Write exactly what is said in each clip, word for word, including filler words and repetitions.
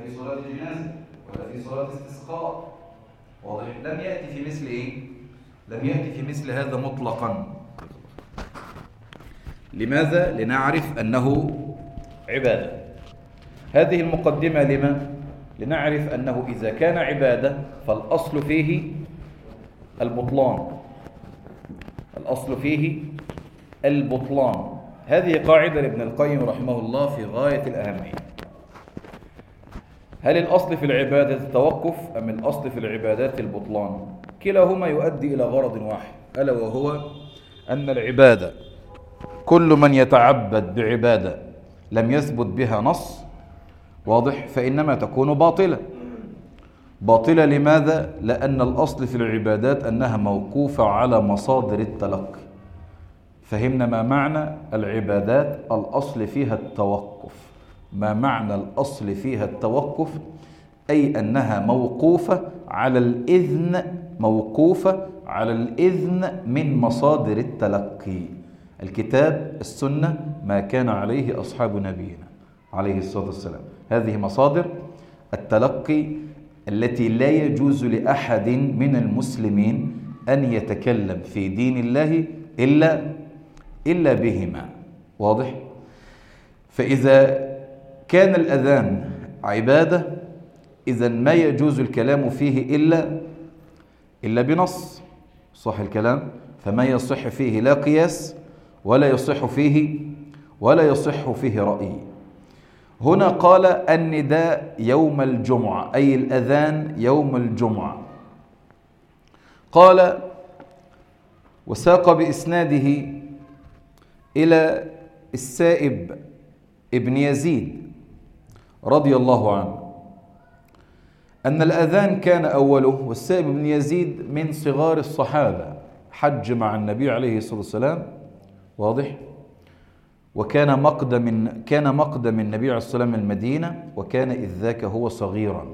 في صلاة جنازة ولا في صلاة استسقاء. واضح؟ لم يأتي في مثل إيه؟ لم يأتي في مثل هذا مطلقا. لماذا؟ لنعرف أنه عبادة. هذه المقدمة لما؟ لنعرف أنه إذا كان عبادة فالأصل فيه البطلان. الأصل فيه البطلان. هذه قاعدة لابن القيم رحمه الله في غاية الأهمية. هل الأصل في العبادة التوقف أم الأصل في العبادات البطلان؟ كلاهما يؤدي إلى غرض واحد، ألا وهو أن العبادة كل من يتعبد بعبادة لم يثبت بها نص، واضح، فإنما تكون باطلة. باطلة لماذا؟ لأن الأصل في العبادات أنها موقوفة على مصادر التلقي. فهمنا ما معنى العبادات الأصل فيها التوقف. ما معنى الأصل فيها التوقف؟ أي أنها موقوفة على الإذن، موقوفة على الإذن من مصادر التلقي، الكتاب، السنة، ما كان عليه أصحاب نبينا عليه الصلاة والسلام. هذه مصادر التلقي التي لا يجوز لأحد من المسلمين أن يتكلم في دين الله إلا إلا بهما. واضح؟ فإذا كان الأذان عبادة إذن ما يجوز الكلام فيه إلا إلا بنص. صح الكلام؟ فما يصح فيه لا قياس ولا يصح فيه ولا يصح فيه رأي. هنا قال النداء يوم الجمعة، أي الأذان يوم الجمعة. قال وساق بإسناده إلى السائب ابن يزيد رضي الله عنه أن الأذان كان أوله، والسائب ابن يزيد من صغار الصحابة، حج مع النبي عليه الصلاة والسلام. واضح؟ وكان مقدم كان مقدم النبي عليه الصلاة والسلام المدينة، وكان إذ ذاك هو صغيرا.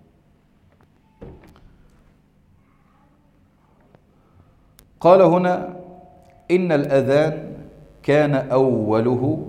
قال هنا إن الأذان كان أوله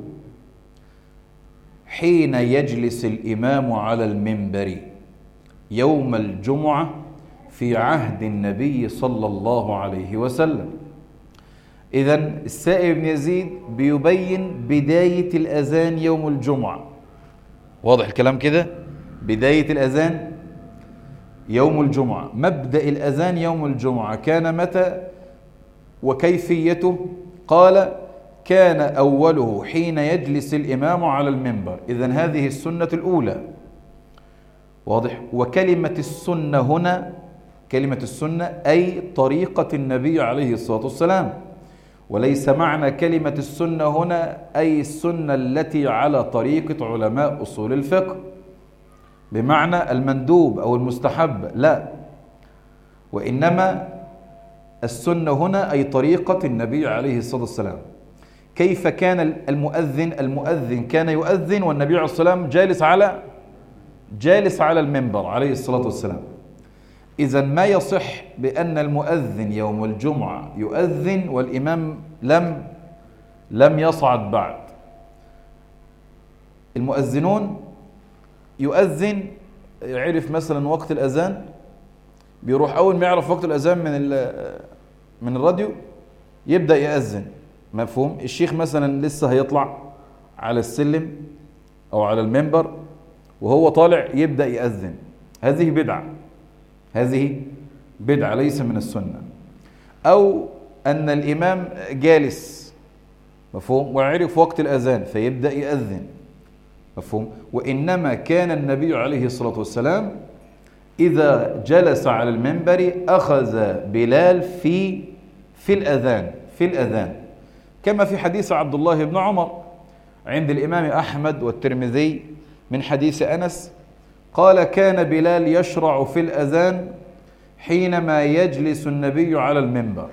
حين يجلس الإمام على المنبر يوم الجمعة في عهد النبي صلى الله عليه وسلم. إذن السائب بن يزيد بيبين بداية الأذان يوم الجمعة. واضح الكلام كده؟ بداية الأذان يوم الجمعة، مبدأ الأذان يوم الجمعة كان متى وكيفيته؟ قال كان أوله حين يجلس الإمام على المنبر. إذن هذه السنة الأولى. واضح؟ وكلمة السنة هنا كلمة السنة أي طريقة النبي عليه الصلاة والسلام، وليس معنى كلمة السنة هنا أي السنة التي على طريقة علماء أصول الفقه بمعنى المندوب أو المستحب، لا، وإنما السنة هنا أي طريقة النبي عليه الصلاة والسلام. كيف كان المؤذن؟ المؤذن كان يؤذن والنبي عليه الصلاة والسلام جالس على جالس على المنبر عليه الصلاة والسلام. إذن ما يصح بأن المؤذن يوم الجمعة يؤذن والإمام لم لم يصعد بعد. المؤذنون يؤذن، يعرف مثلا وقت الأذان، بيروح أول ما يعرف وقت الأذان من من الراديو يبدأ يأذن. مفهوم؟ الشيخ مثلا لسه هيطلع على السلم أو على المنبر وهو طالع يبدأ يأذن. هذه بدعة، هذه بدعة ليس من السنة. أو أن الإمام جالس، مفهوم، ويعرف وقت الأذان فيبدأ يأذن، مفهوم. وإنما كان النبي عليه الصلاة والسلام إذا جلس على المنبر أخذ بلال في في الأذان في الأذان كما في حديث عبد الله بن عمر عند الإمام أحمد والترمذي من حديث أنس قال كان بلال يشرع في الأذان حينما يجلس النبي على المنبر،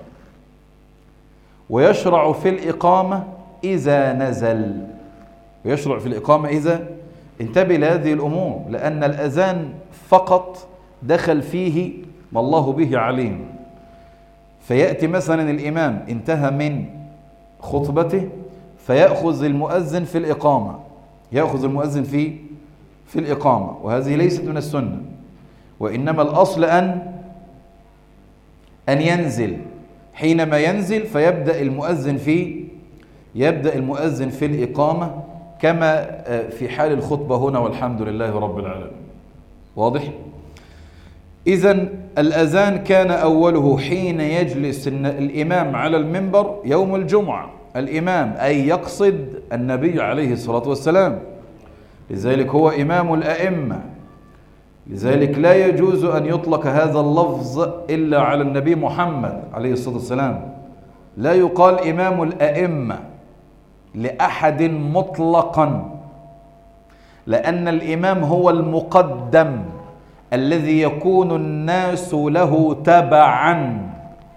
ويشرع في الإقامة إذا نزل، ويشرع في الإقامة إذا. انتبه لهذه الأمور، لأن الأذان فقط دخل فيه ما الله به عليم. فيأتي مثلا الإمام انتهى من خطبته فيأخذ المؤذن في الإقامة، يأخذ المؤذن في في الإقامة، وهذه ليست من السنة، وإنما الأصل أن أن ينزل. حينما ينزل فيبدأ المؤذن في يبدأ المؤذن في الإقامة كما في حال الخطبة هنا، والحمد لله رب العالمين. واضح؟ إذن الأذان كان أوله حين يجلس الإمام على المنبر يوم الجمعة. الإمام أي يقصد النبي عليه الصلاة والسلام، لذلك هو إمام الأئمة، لذلك لا يجوز أن يطلق هذا اللفظ إلا على النبي محمد عليه الصلاة والسلام. لا يقال إمام الأئمة لأحد مطلقا، لأن الإمام هو المقدم الذي يكون الناس له تبعا،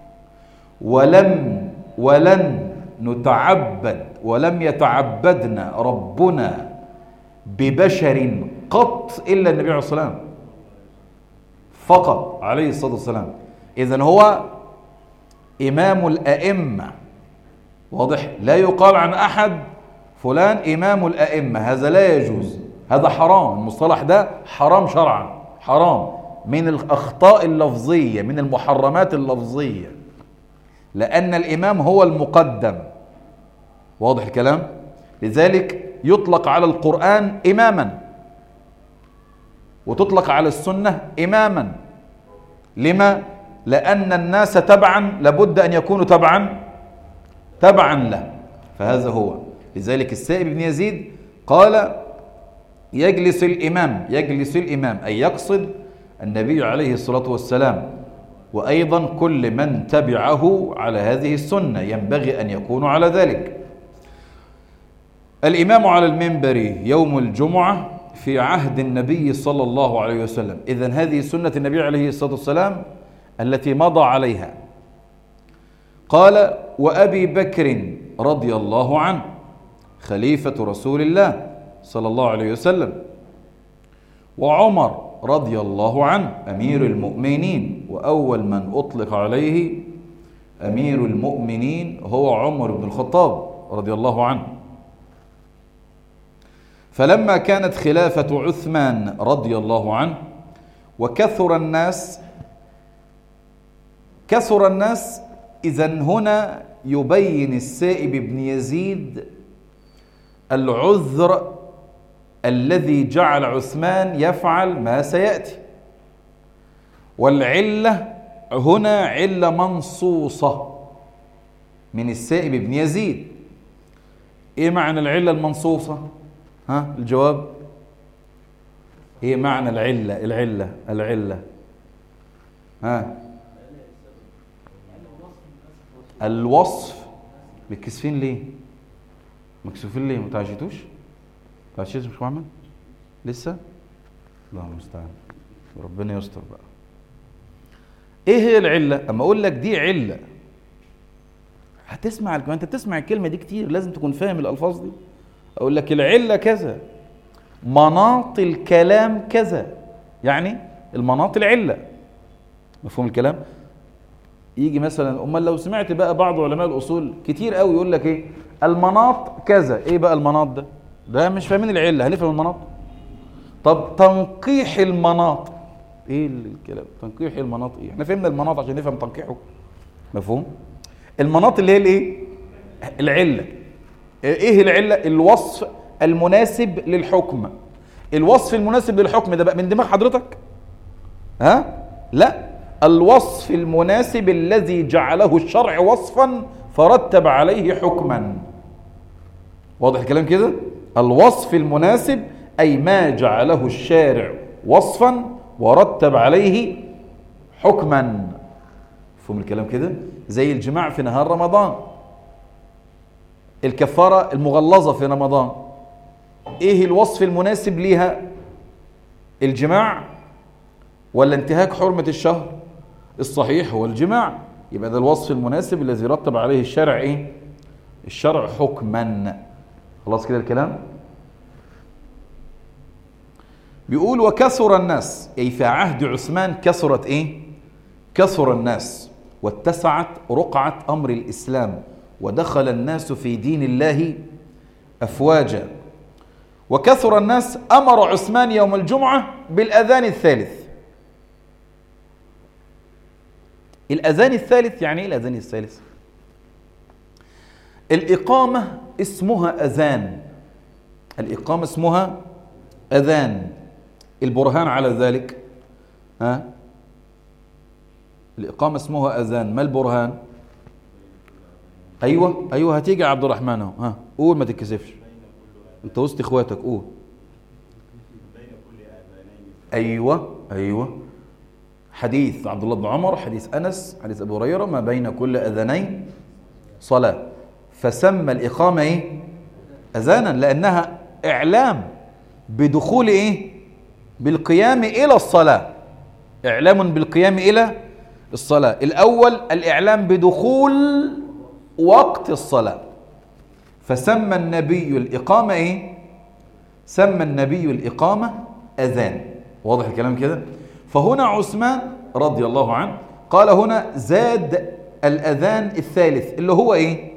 ولم ولن نتعبد ولم يتعبدنا ربنا ببشر قط إلا النبي عليه الصلاة والسلام فقط عليه الصلاة والسلام. إذن هو إمام الأئمة. واضح؟ لا يقال عن أحد فلان إمام الأئمة، هذا لا يجوز، هذا حرام. المصطلح ده حرام شرعا، حرام، من الأخطاء اللفظية، من المحرمات اللفظية، لأن الإمام هو المقدم. واضح الكلام؟ لذلك يطلق على القرآن إماما، وتطلق على السنة إماما. لما؟ لأن الناس تبعا لابد أن يكونوا تبعا تبعا له، فهذا هو. لذلك السائب بن يزيد قال يجلس الإمام يجلس الإمام أي يقصد النبي عليه الصلاة والسلام، وأيضا كل من تبعه على هذه السنة ينبغي أن يكونوا على ذلك. الإمام على المنبر يوم الجمعة في عهد النبي صلى الله عليه وسلم. إذن هذه سنة النبي عليه الصلاة والسلام التي مضى عليها. قال وأبي بكر رضي الله عنه خليفة رسول الله صلى الله عليه وسلم، وعمر رضي الله عنه أمير المؤمنين، وأول من أطلق عليه أمير المؤمنين هو عمر بن الخطاب رضي الله عنه. فلما كانت خلافة عثمان رضي الله عنه وكثر الناس كثر الناس إذن هنا يبين السائب بن يزيد العذر الذي جعل عثمان يفعل ما سيأتي، والعلة هنا علة منصوصة من السائب بن يزيد. ايه معنى العلة المنصوصة؟ ها الجواب ايه معنى العلة العلة العلة ها الوصف. متكسفين ليه؟ مكسوفين ليه؟ متعجتوش؟ متعجتوش مش محمد؟ لسه؟ الله المستعان، ربنا يستر بقى. ايه هي العلة؟ اما اقول لك دي علة هتسمع الكلمة، انت بتسمع الكلمة دي كتير، لازم تكون فاهم الالفاظ دي. اقول لك العلة كذا، مناط الكلام كذا، يعني المناط العلة. مفهوم الكلام؟ يجي مثلا، امال لو سمعت بقى بعض علماء الاصول كتير قوي يقول لك ايه المناط كذا. ايه بقى المناط ده؟ ده مش فاهمين العلة، هنفهم المناط. طب تنقيح المناط ايه الكلام؟ تنقيح المناط ايه؟ احنا فهمنا المناط عشان نفهم تنقيحه. مفهوم؟ المناط اللي هي الايه؟ العلة. ايه العلة؟ الوصف المناسب للحكم. الوصف المناسب للحكم ده بقى من دماغ حضرتك؟ ها؟ لا، الوصف المناسب الذي جعله الشرع وصفا فرتب عليه حكما. واضح الكلام كده؟ الوصف المناسب أي ما جعله الشارع وصفا ورتب عليه حكما. فهم الكلام كده؟ زي الجماع في نهار رمضان، الكفارة المغلظة في رمضان، ايه الوصف المناسب ليها؟ الجماع ولا انتهاك حرمة الشهر؟ الصحيح هو الجماع. يبقى ده الوصف المناسب الذي رتب عليه الشرع ايه؟ الشرع حكما. خلاص كده الكلام؟ بيقول وكثر الناس، اي في عهد عثمان كثرت ايه؟ كثر الناس واتسعت رقعة امر الاسلام ودخل الناس في دين الله افواجا. وكثر الناس أمر عثمان يوم الجمعة بالأذان الثالث. الأذان الثالث يعني إيه الأذان الثالث؟ الإقامة اسمها أذان، الإقامة اسمها أذان. البرهان على ذلك ها؟ الإقامة اسمها أذان، ما البرهان؟ أيوة أيوة هتيجي يا عبد الرحمن اهو، ها قول ما تتكسفش، أنت وسط إخواتك قول. أيوة أيوة حديث عبد الله بن عمر، حديث أنس، حديث أبو هريرة، ما بين كل أذانين صلاة، فسمى الإقامة إيه؟ أذانا، لأنها إعلام بدخول إيه؟ بالقيام إلى الصلاة، إعلام بالقيام إلى الصلاة. الأول الإعلام بدخول وقت الصلاة، فسمى النبي الإقامة إيه؟ سمى النبي الإقامة أذان. واضح الكلام كده؟ فهنا عثمان رضي الله عنه قال هنا زاد الأذان الثالث اللي هو إيه؟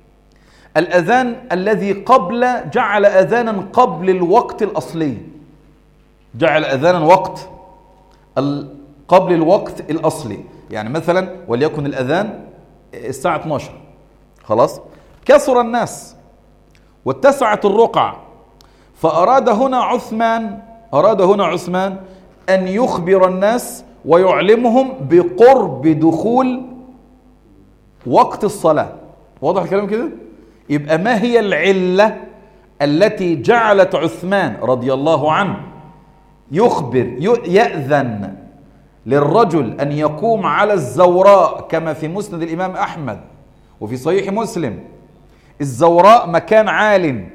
الأذان الذي قبل، جعل أذانا قبل الوقت الأصلي، جعل أذانا وقت قبل الوقت الأصلي. يعني مثلا وليكن الأذان الساعة اثناشر، خلاص كثر الناس واتسعت الرقع، فأراد هنا عثمان أراد هنا عثمان أن يخبر الناس ويعلمهم بقرب دخول وقت الصلاة. واضح الكلام كده؟ يبقى ما هي العلة التي جعلت عثمان رضي الله عنه يخبر يأذن للرجل أن يقوم على الزوراء كما في مسند الإمام أحمد وفي صحيح مسلم؟ الزوراء مكان عال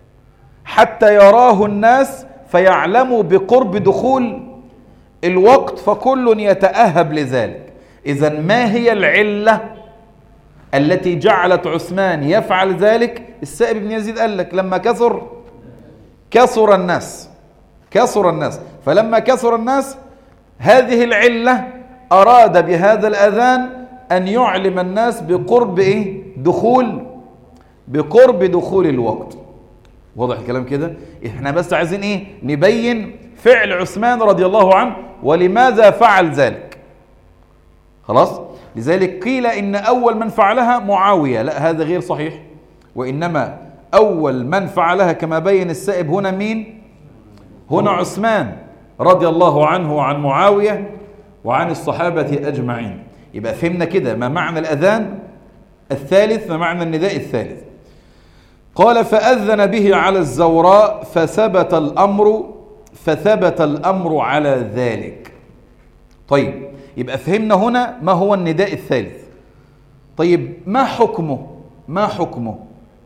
حتى يراه الناس فيعلموا بقرب دخول الوقت، فكل يتأهب لذلك. إذن ما هي العلة التي جعلت عثمان يفعل ذلك؟ السائب بن يزيد قال لك لما كثر كثر الناس كثر الناس فلما كثر الناس هذه العلة أراد بهذا الأذان أن يعلم الناس بقرب إيه؟ دخول بقرب دخول الوقت. واضح الكلام كده؟ احنا بس عايزين ايه؟ نبين فعل عثمان رضي الله عنه ولماذا فعل ذلك. خلاص؟ لذلك قيل إن أول من فعلها معاوية، لا هذا غير صحيح، وإنما أول من فعلها كما بين السائب هنا مين؟ هنا عثمان رضي الله عنه وعن معاوية وعن الصحابة أجمعين. يبقى فهمنا كده ما معنى الأذان الثالث، ما معنى النداء الثالث. قال فأذن به على الزوراء فثبت الأمر فثبت الأمر على ذلك. طيب يبقى فهمنا هنا ما هو النداء الثالث. طيب ما حكمه؟ ما حكمه؟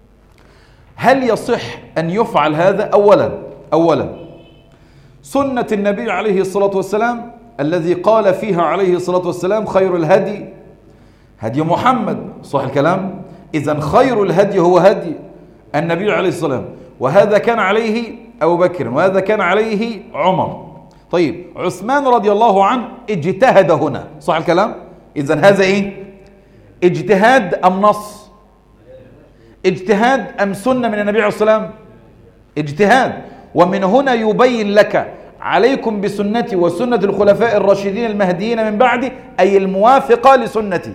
هل يصح أن يفعل هذا؟ أولا أولا سنة النبي عليه الصلاة والسلام الذي قال فيها عليه الصلاة والسلام خير الهدي هدي محمد، صح الكلام؟ إذن خير الهدي هو هدي النبي عليه الصلاة والسلام، وهذا كان عليه أبو بكر وهذا كان عليه عمر. طيب عثمان رضي الله عنه اجتهد هنا، صح الكلام؟ إذن هذا إيه؟ اجتهاد أم نص؟ اجتهاد أم سنة من النبي عليه الصلاة والسلام؟ اجتهاد. ومن هنا يبين لك عليكم بسنتي وسنة الخلفاء الراشدين المهديين من بعدي، أي الموافقة لسنتي،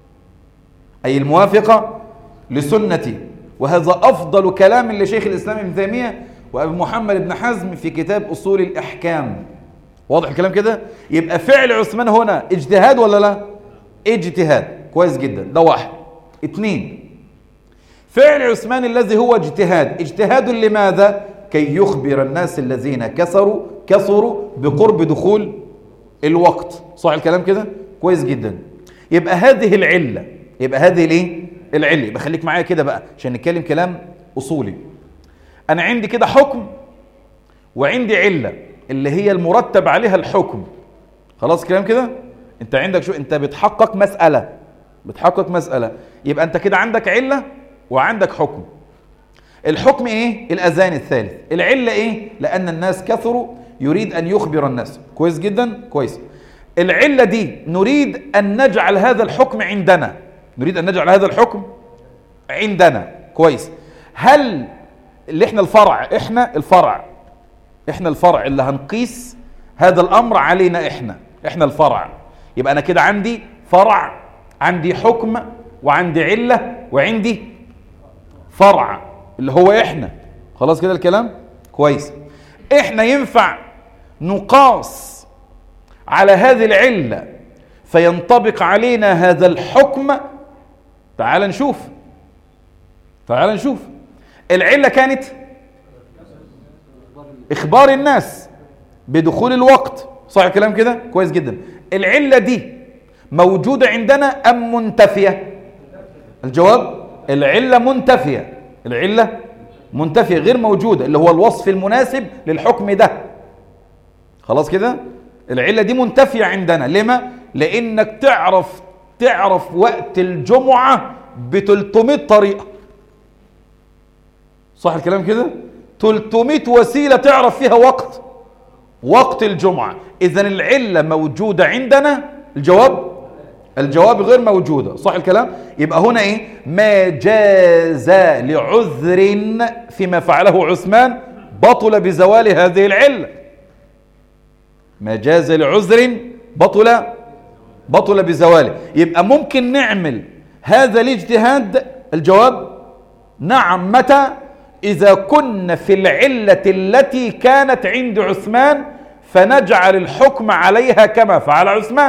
أي الموافقة لسنتي. وهذا أفضل كلام لشيخ الإسلام ابن تيمية وأبي محمد بن حزم في كتاب أصول الأحكام. واضح الكلام كده؟ يبقى فعل عثمان هنا اجتهاد ولا لا؟ اجتهاد، كويس جدا، ده واحد. اتنين، فعل عثمان الذي هو اجتهاد، اجتهاد لماذا؟ كي يخبر الناس الذين كثروا كثروا بقرب دخول الوقت، صح الكلام كده؟ كويس جدا. يبقى هذه العلة، يبقى هذه الايه؟ العلة. يبقى خليك معايا كده بقى عشان نتكلم كلام أصولي. أنا عندي كده حكم وعندي علة اللي هي المرتب عليها الحكم. خلاص كلام كده؟ أنت عندك شو؟ أنت بتحقق مسألة، بتحقق مسألة، يبقى أنت كده عندك علة وعندك حكم. الحكم إيه؟ الأذان الثالث. العلة إيه؟ لأن الناس كثروا، يريد أن يخبر الناس. كويس جدا؟ كويس. العلة دي نريد أن نجعل هذا الحكم عندنا، نريد أن نجعل هذا الحكم عندنا. كويس. هل اللي احنا الفرع، احنا الفرع احنا الفرع اللي هنقيس هذا الامر علينا، احنا احنا الفرع. يبقى انا كده عندي فرع، عندي حكم، وعندي علة، وعندي فرع اللي هو احنا. خلاص كده الكلام كويس. احنا ينفع نقاس على هذه العلة فينطبق علينا هذا الحكم. تعال نشوف تعال نشوف العلة كانت اخبار الناس بدخول الوقت، صح الكلام كده كويس جدا. العلة دي موجودة عندنا ام منتفية؟ الجواب العلة منتفية، العلة منتفية غير موجودة، اللي هو الوصف المناسب للحكم ده. خلاص كده العلة دي منتفية عندنا. لما؟ لانك تعرف تعرف وقت الجمعة ب ثلاثمائة طريقة، صح الكلام كده؟ ثلاثمائة وسيلة تعرف فيها وقت وقت الجمعة. إذن العلة موجودة عندنا، الجواب الجواب غير موجودة، صح الكلام؟ يبقى هنا إيه؟ ما جاز لعذر فيما فعله عثمان بطل بزوال هذه العلة. ما جاز لعذر بطل بطل بزواله. يبقى ممكن نعمل هذا الاجتهاد، الجواب نعم. متى؟ إذا كنا في العلة التي كانت عند عثمان فنجعل الحكم عليها كما فعل عثمان.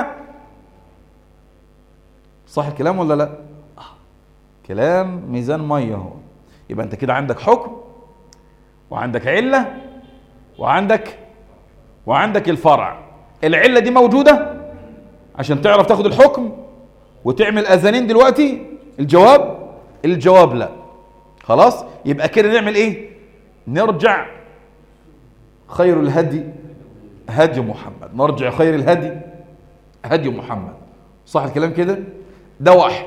صح الكلام ولا لا؟ كلام ميزان مية هو. يبقى أنت كده عندك حكم، وعندك علة، وعندك وعندك الفرع. العلة دي موجودة عشان تعرف تاخد الحكم وتعمل أذانين دلوقتي؟ الجواب الجواب لا. خلاص يبقى كده نعمل ايه؟ نرجع خير الهدي هدي محمد، نرجع خير الهدي هدي محمد، صح الكلام كده؟ ده واحد.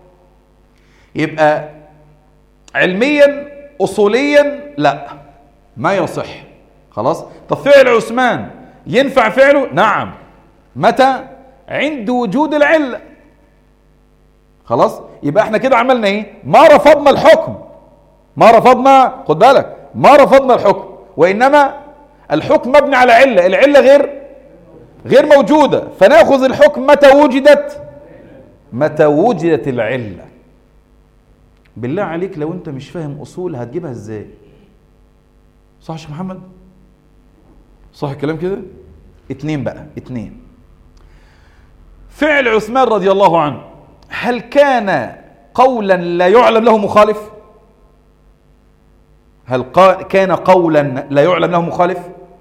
يبقى علميا اصوليا لا، ما يصح. خلاص. طب فعل عثمان ينفع فعله؟ نعم. متى؟ عند وجود العلة. خلاص يبقى احنا كده عملنا ايه؟ ما رفضنا الحكم، ما رفضنا، خد بالك، ما رفضنا الحكم، وإنما الحكم مبني على علة، العلة غير غير موجودة، فناخذ الحكم متى وجدت متى وجدت العلة. بالله عليك لو انت مش فاهم أصول هتجيبها ازاي؟ صح يا شيخ محمد؟ صح الكلام كده؟ اتنين بقى، اتنين. فعل عثمان رضي الله عنه هل كان قولا لا يعلم له مخالف؟ هل كان قولا لا يعلم له مخالف؟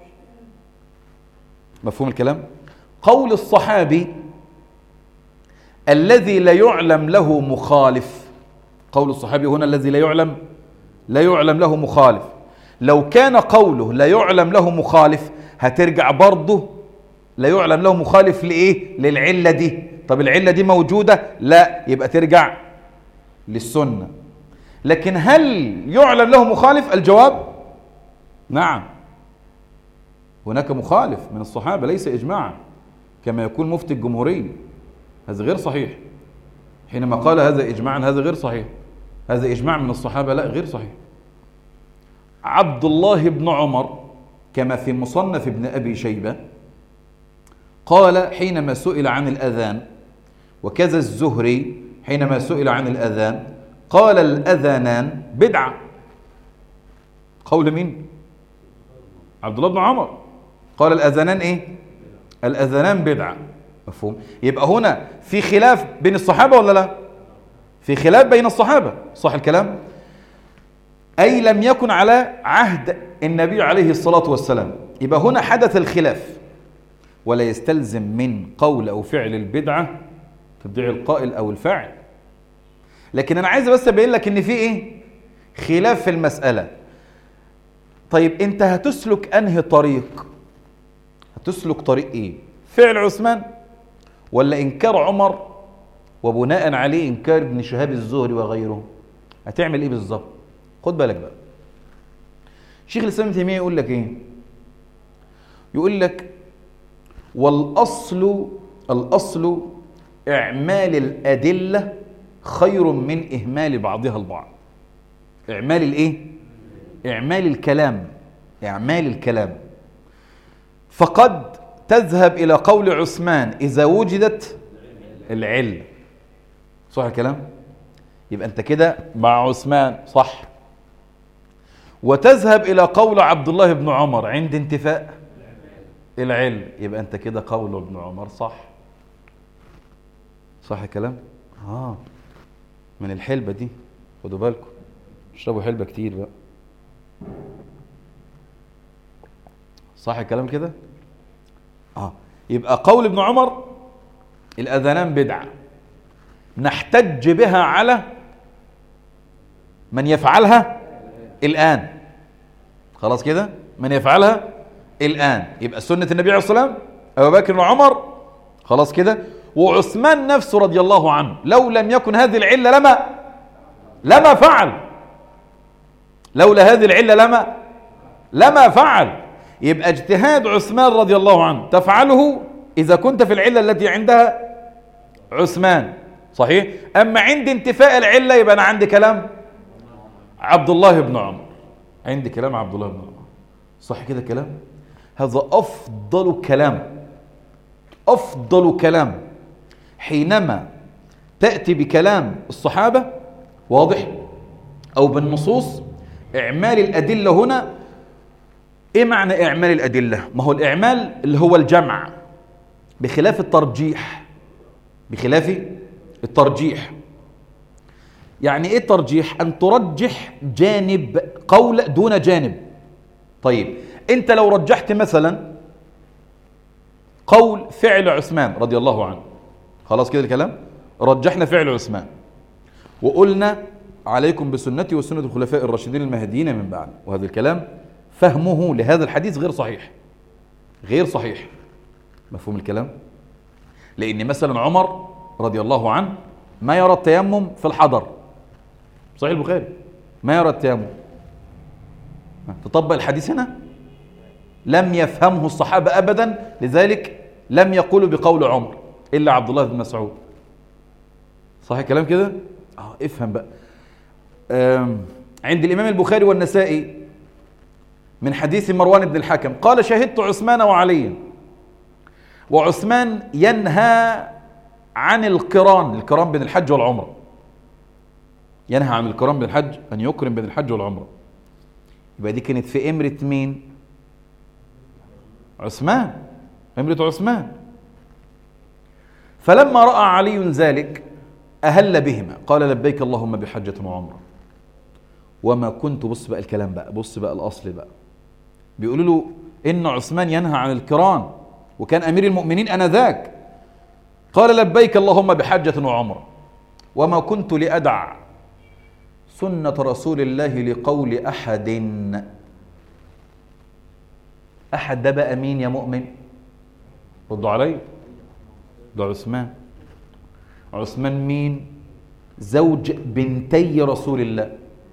مفهوم الكلام؟ قول الصحابي الذي لا يعلم له مخالف، قول الصحابي هنا الذي لا يعلم لا يعلم له مخالف. لو كان قوله لا يعلم له مخالف هترجع برضه لا يعلم له مخالف لإيه؟ للعلة دي. طب العلة دي موجودة؟ لا، يبقى ترجع للسنة. لكن هل يعلم له مخالف؟ الجواب نعم، هناك مخالف من الصحابة ليس إجماعا كما يقول مفتي الجمهورية، هذا غير صحيح. حينما قال هذا إجماعا هذا غير صحيح، هذا إجماع من الصحابة لا غير صحيح. عبد الله بن عمر كما في مصنف ابن أبي شيبة قال حينما سئل عن الأذان، وكذا الزهري حينما سئل عن الأذان قال الأذانان بدعة. قول مين؟ عبد الله بن عمر قال الأذانان إيه؟ الأذانان بدعة. مفهوم؟ يبقى هنا في خلاف بين الصحابة ولا لا؟ في خلاف بين الصحابة، صح الكلام؟ أي لم يكن على عهد النبي عليه الصلاة والسلام. يبقى هنا حدث الخلاف، ولا يستلزم من قول أو فعل البدعة تبديع القائل أو الفاعل. لكن أنا عايز بس أبين لك إن في إيه؟ خلاف في المسألة. طيب أنت هتسلك أنهي طريق؟ هتسلك طريق إيه؟ فعل عثمان ولا إنكار عمر وبناء عليه إنكار ابن شهاب الزهري وغيره؟ هتعمل إيه بالظبط؟ خد بالك بقى. شيخ الإسلام ابن تيمية يقول لك إيه؟ يقول لك والأصل الأصل إعمال الأدلة خير من إهمال بعضها البعض. إعمال الإيه؟ إعمال الكلام، إعمال الكلام، فقد تذهب إلى قول عثمان إذا وجدت العلة. صح الكلام؟ يبقى أنت كده مع عثمان صح. وتذهب إلى قول عبد الله بن عمر عند انتفاء العلة، يبقى أنت كده قول ابن عمر صح. صح الكلام؟ آه من الحلبة دي، خدوا بالكم اشربوا حلبة كتير بقى. صح الكلام كده؟ آه يبقى قول ابن عمر الأذانان بدعة، نحتج بها على من يفعلها الآن. خلاص كده، من يفعلها الآن، يبقى سنة النبي عليه الصلاة والسلام أبو بكر وعمر. خلاص كده. وعثمان نفسه رضي الله عنه لو لم يكن هذه العلة لما لما فعل، لولا هذه العلة لما لما فعل. يبقى اجتهاد عثمان رضي الله عنه تفعله إذا كنت في العلة التي عندها عثمان، صحيح. أما عند انتفاء العلة يبقى أنا عندي كلام عبد الله بن عمر، عندي كلام عبد الله بن عمر. صح كده كلام؟ هذا أفضل كلام، أفضل كلام حينما تأتي بكلام الصحابة واضح أو بالنصوص. إعمال الأدلة هنا، إيه معنى إعمال الأدلة؟ ما هو الإعمال اللي هو الجمع بخلاف الترجيح، بخلاف الترجيح. يعني إيه الترجيح؟ أن ترجح جانب قول دون جانب. طيب أنت لو رجحت مثلا قول فعل عثمان رضي الله عنه، خلاص كده الكلام، رجحنا فعل عثمان وقلنا عليكم بسنتي وسنة الخلفاء الراشدين المهديين من بعد، وهذا الكلام فهمه لهذا الحديث غير صحيح، غير صحيح. مفهوم الكلام؟ لأن مثلا عمر رضي الله عنه ما يرى التيمم في الحضر، صحيح البخاري، ما يرى التيمم. تطبق الحديث هنا؟ لم يفهمه الصحابة أبدا، لذلك لم يقولوا بقول عمر إلا عبد الله بن مسعود. صحيح الكلام كده؟ آه افهم بقى. عند الإمام البخاري والنسائي من حديث مروان بن الحكم قال شهدت عثمان وعليا، وعثمان ينهى عن القران، القران بين الحج والعمرة، ينهى عن القران بين الحج، أن يقرن بين الحج والعمرة. يبقى دي كانت في إمرة مين؟ عثمان، إمرة عثمان. فلما رأى علي ذلك أهل بهما، قال لبيك اللهم بحجة وعمرة وما كنت. بص بقى الكلام بقى، بص بقى الأصل بقى. بيقولوا له إن عثمان ينهى عن القران وكان أمير المؤمنين أنذاك، قال لبيك اللهم بحجة وعمرة وما كنت لأدع سنة رسول الله لقول أحد. أحد ده بقى مين يا مؤمن؟ ردوا علي. ده عثمان. عثمان مين؟ زوج بنتي رسول الله،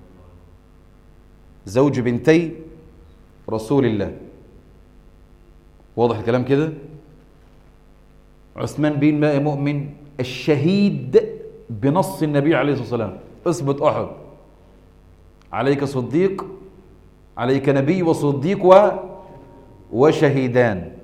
زوج بنتي رسول الله. واضح الكلام كده؟ عثمان بن بقى مؤمن الشهيد بنص النبي عليه الصلاة والسلام، اثبت أحد، عليك صديق، عليك نبي وصديق و وشهيدان.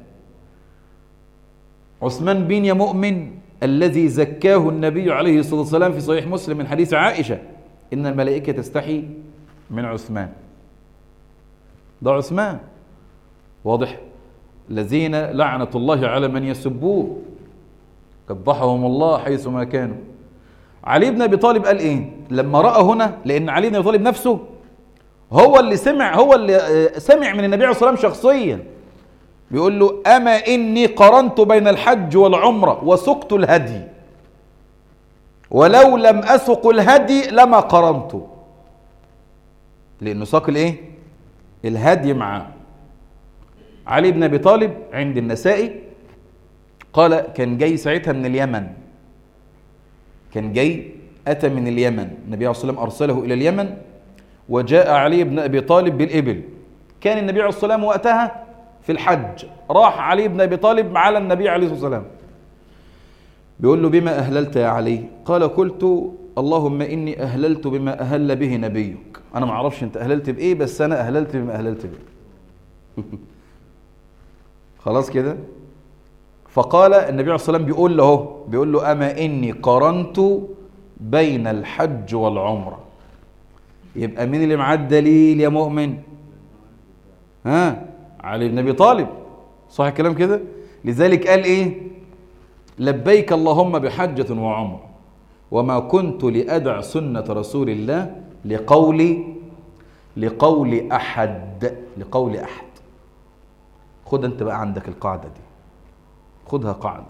عثمان بن يا مؤمن الذي زكاه النبي عليه الصلاة والسلام في صحيح مسلم من حديث عائشة إن الملائكة تستحي من عثمان. ده عثمان. واضح؟ الذين لعنة الله على من يسبوه قبحهم الله حيثما كانوا. علي بن أبي طالب قال إيه لما رأى هنا؟ لأن علي بن أبي طالب نفسه هو اللي سمع، هو اللي سمع من النبي عليه الصلاة والسلام شخصيا، بيقول له أما إني قرنت بين الحج والعمرة وسقت الهدي ولو لم أسق الهدي لما قرنته، لأنه ساق الإيه؟ الهدي معاه. علي بن أبي طالب عند النسائي قال كان جاي ساعتها من اليمن، كان جاي أتى من اليمن، النبي عليه الصلاة والسلام أرسله إلى اليمن وجاء علي بن أبي طالب بالإبل. كان النبي عليه الصلاة والسلام وقتها في الحج، راح علي بن أبي طالب على النبي عليه الصلاة والسلام بيقول له بما أهللت يا علي؟ قال قلت اللهم إني أهللت بما أهل به نبيك. أنا ما أعرفش أنت أهللت بإيه، بس أنا أهللت بما أهللت به. خلاص كده. فقال النبي عليه الصلاة والسلام بيقول له بيقول له أما إني قرنت بين الحج والعمرة. يبقى مين اللي معاه الدليل يا مؤمن؟ ها؟ علي بن أبي طالب. صح الكلام كده؟ لذلك قال إيه؟ لبيك اللهم بحجة وعمرة وما كنت لأدع سنة رسول الله لقول لقول أحد لقول أحد. خد أنت بقى عندك القاعدة دي، خدها قاعدة.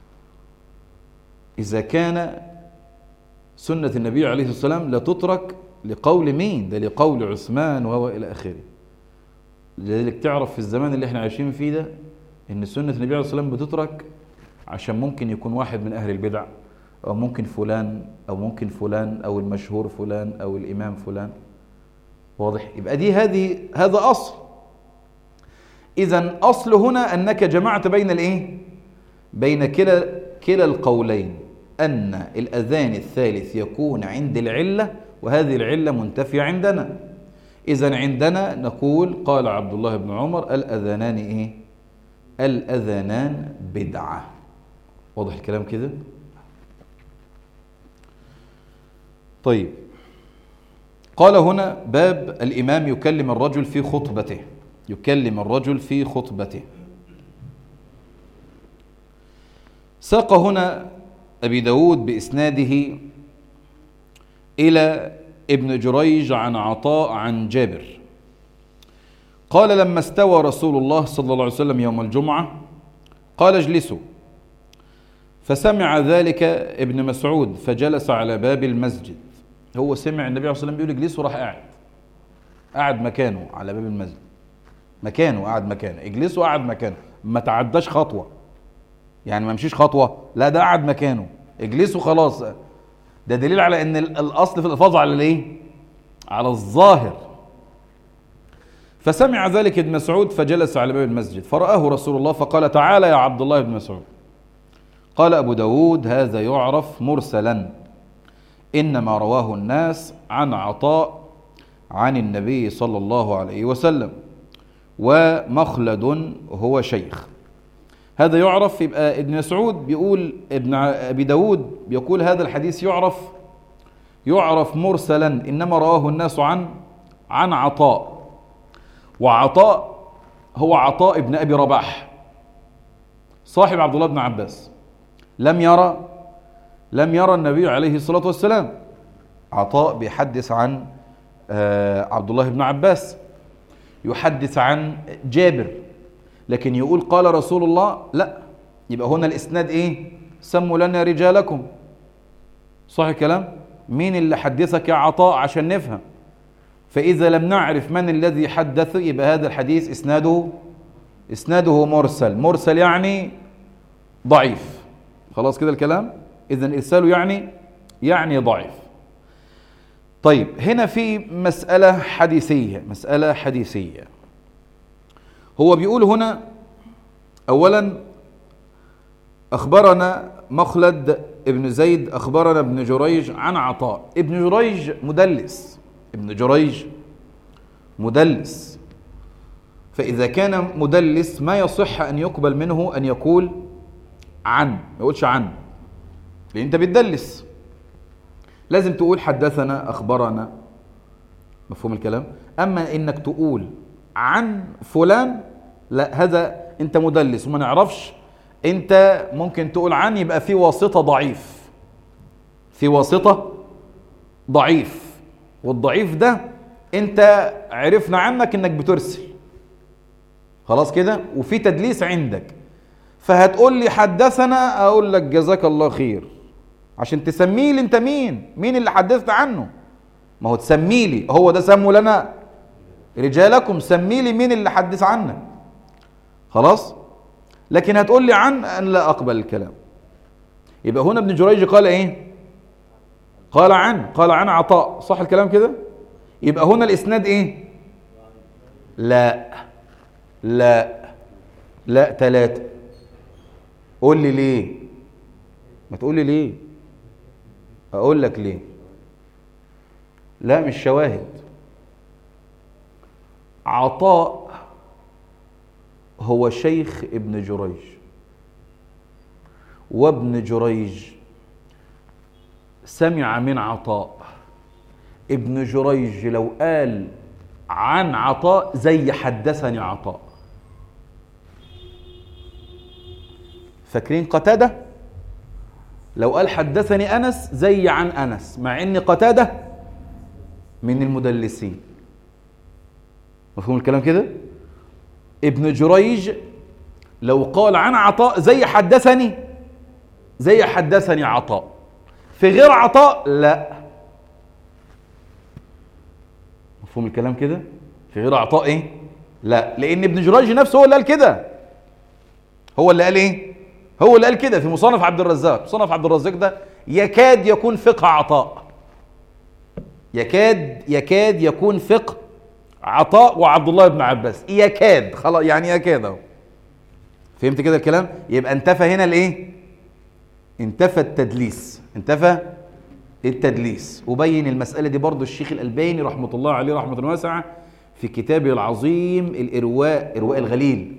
إذا كان سنة النبي عليه الصلاة والسلام لا تترك لقول مين؟ ده لقول عثمان وهو إلى آخره. لذلك تعرف في الزمان اللي احنا عايشين فيه ده إن سنة النبي عليه الصلاة والسلام بتترك عشان ممكن يكون واحد من أهل البدع، أو ممكن فلان أو ممكن فلان أو المشهور فلان أو الإمام فلان. واضح؟ يبقى دي هذه هذا أصل. إذن أصل هنا أنك جمعت بين الإيه؟ بين كلا كلا القولين، أن الأذان الثالث يكون عند العلة، وهذه العلة منتفية عندنا. إذن عندنا نقول قال عبد الله بن عمر الأذانان إيه؟ الأذانان بدعة. واضح الكلام كده؟ طيب، قال هنا باب الإمام يكلم الرجل في خطبته. يكلم الرجل في خطبته. ساق هنا أبي داود بإسناده إلى ابن جريج عن عطاء عن جابر قال لما استوى رسول الله صلى الله عليه وسلم يوم الجمعة قال اجلسوا، فسمع ذلك ابن مسعود فجلس على باب المسجد. هو سمع النبي عليه الصلاة والسلام بيقول اجلسوا، راح قاعد قاعد مكانه على باب المسجد، مكانه قاعد مكانه. اجلسوا قاعد مكانه، ما تعداش خطوة، يعني ما مشيش خطوة، لا ده قاعد مكانه. اجلسوا خلاص. ده دليل على ان الاصل في الالفاظ على الايه؟ على الظاهر. فسمع ذلك ابن مسعود فجلس على باب المسجد فرآه رسول الله فقال تعالى يا عبد الله بن مسعود. قال أبو داود هذا يعرف مرسلا، إنما رواه الناس عن عطاء عن النبي صلى الله عليه وسلم، ومخلد هو شيخ. هذا يعرف، يبقى ابن مسعود بيقول ابن أبي داود بيقول هذا الحديث يعرف يعرف مرسلا، إنما رواه الناس عن عن عطاء. وعطاء هو عطاء ابن أبي رباح صاحب عبد الله بن عباس. لم يرى لم يرى النبي عليه الصلاة والسلام. عطاء بيحدث عن عبد الله بن عباس، يحدث عن جابر، لكن يقول قال رسول الله لا. يبقى هنا الإسناد إيه؟ سموا لنا رجالكم. صح الكلام؟ مين اللي حدثك يا عطاء عشان نفهم؟ فإذا لم نعرف من الذي حدث يبقى هذا الحديث إسناده إسناده مرسل. مرسل يعني ضعيف. خلاص كده الكلام؟ إذن إرساله يعني يعني ضعيف. طيب، هنا في مسألة حديثية مسألة حديثية هو بيقول هنا أولا أخبرنا مخلد ابن زيد أخبرنا ابن جريج عن عطاء. ابن جريج مدلس ابن جريج مدلس فإذا كان مدلس ما يصح أن يقبل منه أن يقول عن، ما يقولش عن، لأن أنت بتدلس. لازم تقول حدثنا أخبرنا. مفهوم الكلام؟ أما إنك تقول عن فلان لا، هذا أنت مدلس وما نعرفش. أنت ممكن تقول عن يبقى في واسطة ضعيف في واسطة ضعيف والضعيف ده أنت عرفنا عنك إنك بترسل. خلاص كده؟ وفي تدليس عندك، فهتقول لي حدثنا أقول لك جزاك الله خير عشان تسميه لي أنت مين مين اللي حدثت عنه. ما هو تسميه لي، هو ده سموا لنا رجالكم، سمي لي مين اللي حدث عنك. خلاص؟ لكن هتقول لي عن أن لا أقبل الكلام. يبقى هنا ابن جريج قال إيه؟ قال عن قال عن عطاء. صح الكلام كده؟ يبقى هنا الإسناد إيه؟ لا لا لا ثلاثة. قول لي ليه؟ ما تقول لي ليه؟ أقول لك ليه. لا مش شواهد. عطاء هو شيخ ابن جريج، وابن جريج سمع من عطاء. ابن جريج لو قال عن عطاء زي حدثني عطاء. فاكرين قتادة؟ لو قال حدثني أنس زي عن أنس، مع إن قتادة من المدلسين. مفهوم الكلام كده؟ ابن جريج لو قال عن عطاء زي حدثني زي حدثني عطاء. في غير عطاء لا. مفهوم الكلام كده؟ في غير عطاء ايه؟ لا، لان ابن جريج نفسه هو اللي قال كده. هو اللي قال ايه؟ هو اللي قال كده في مصنف عبد الرزاق. مصنف عبد الرزاق ده يكاد يكون فقه عطاء، يكاد يكاد يكون فقه عطاء وعبد الله بن عباس، يكاد، خلاص يعني يكاد اهو. فهمت كده الكلام؟ يبقى انتفى هنا الايه؟ انتفى التدليس، انتفى التدليس. وبين المسألة دي برضو الشيخ الألباني رحمة الله عليه رحمة واسعة في كتابه العظيم الإرواء، إرواء الغليل،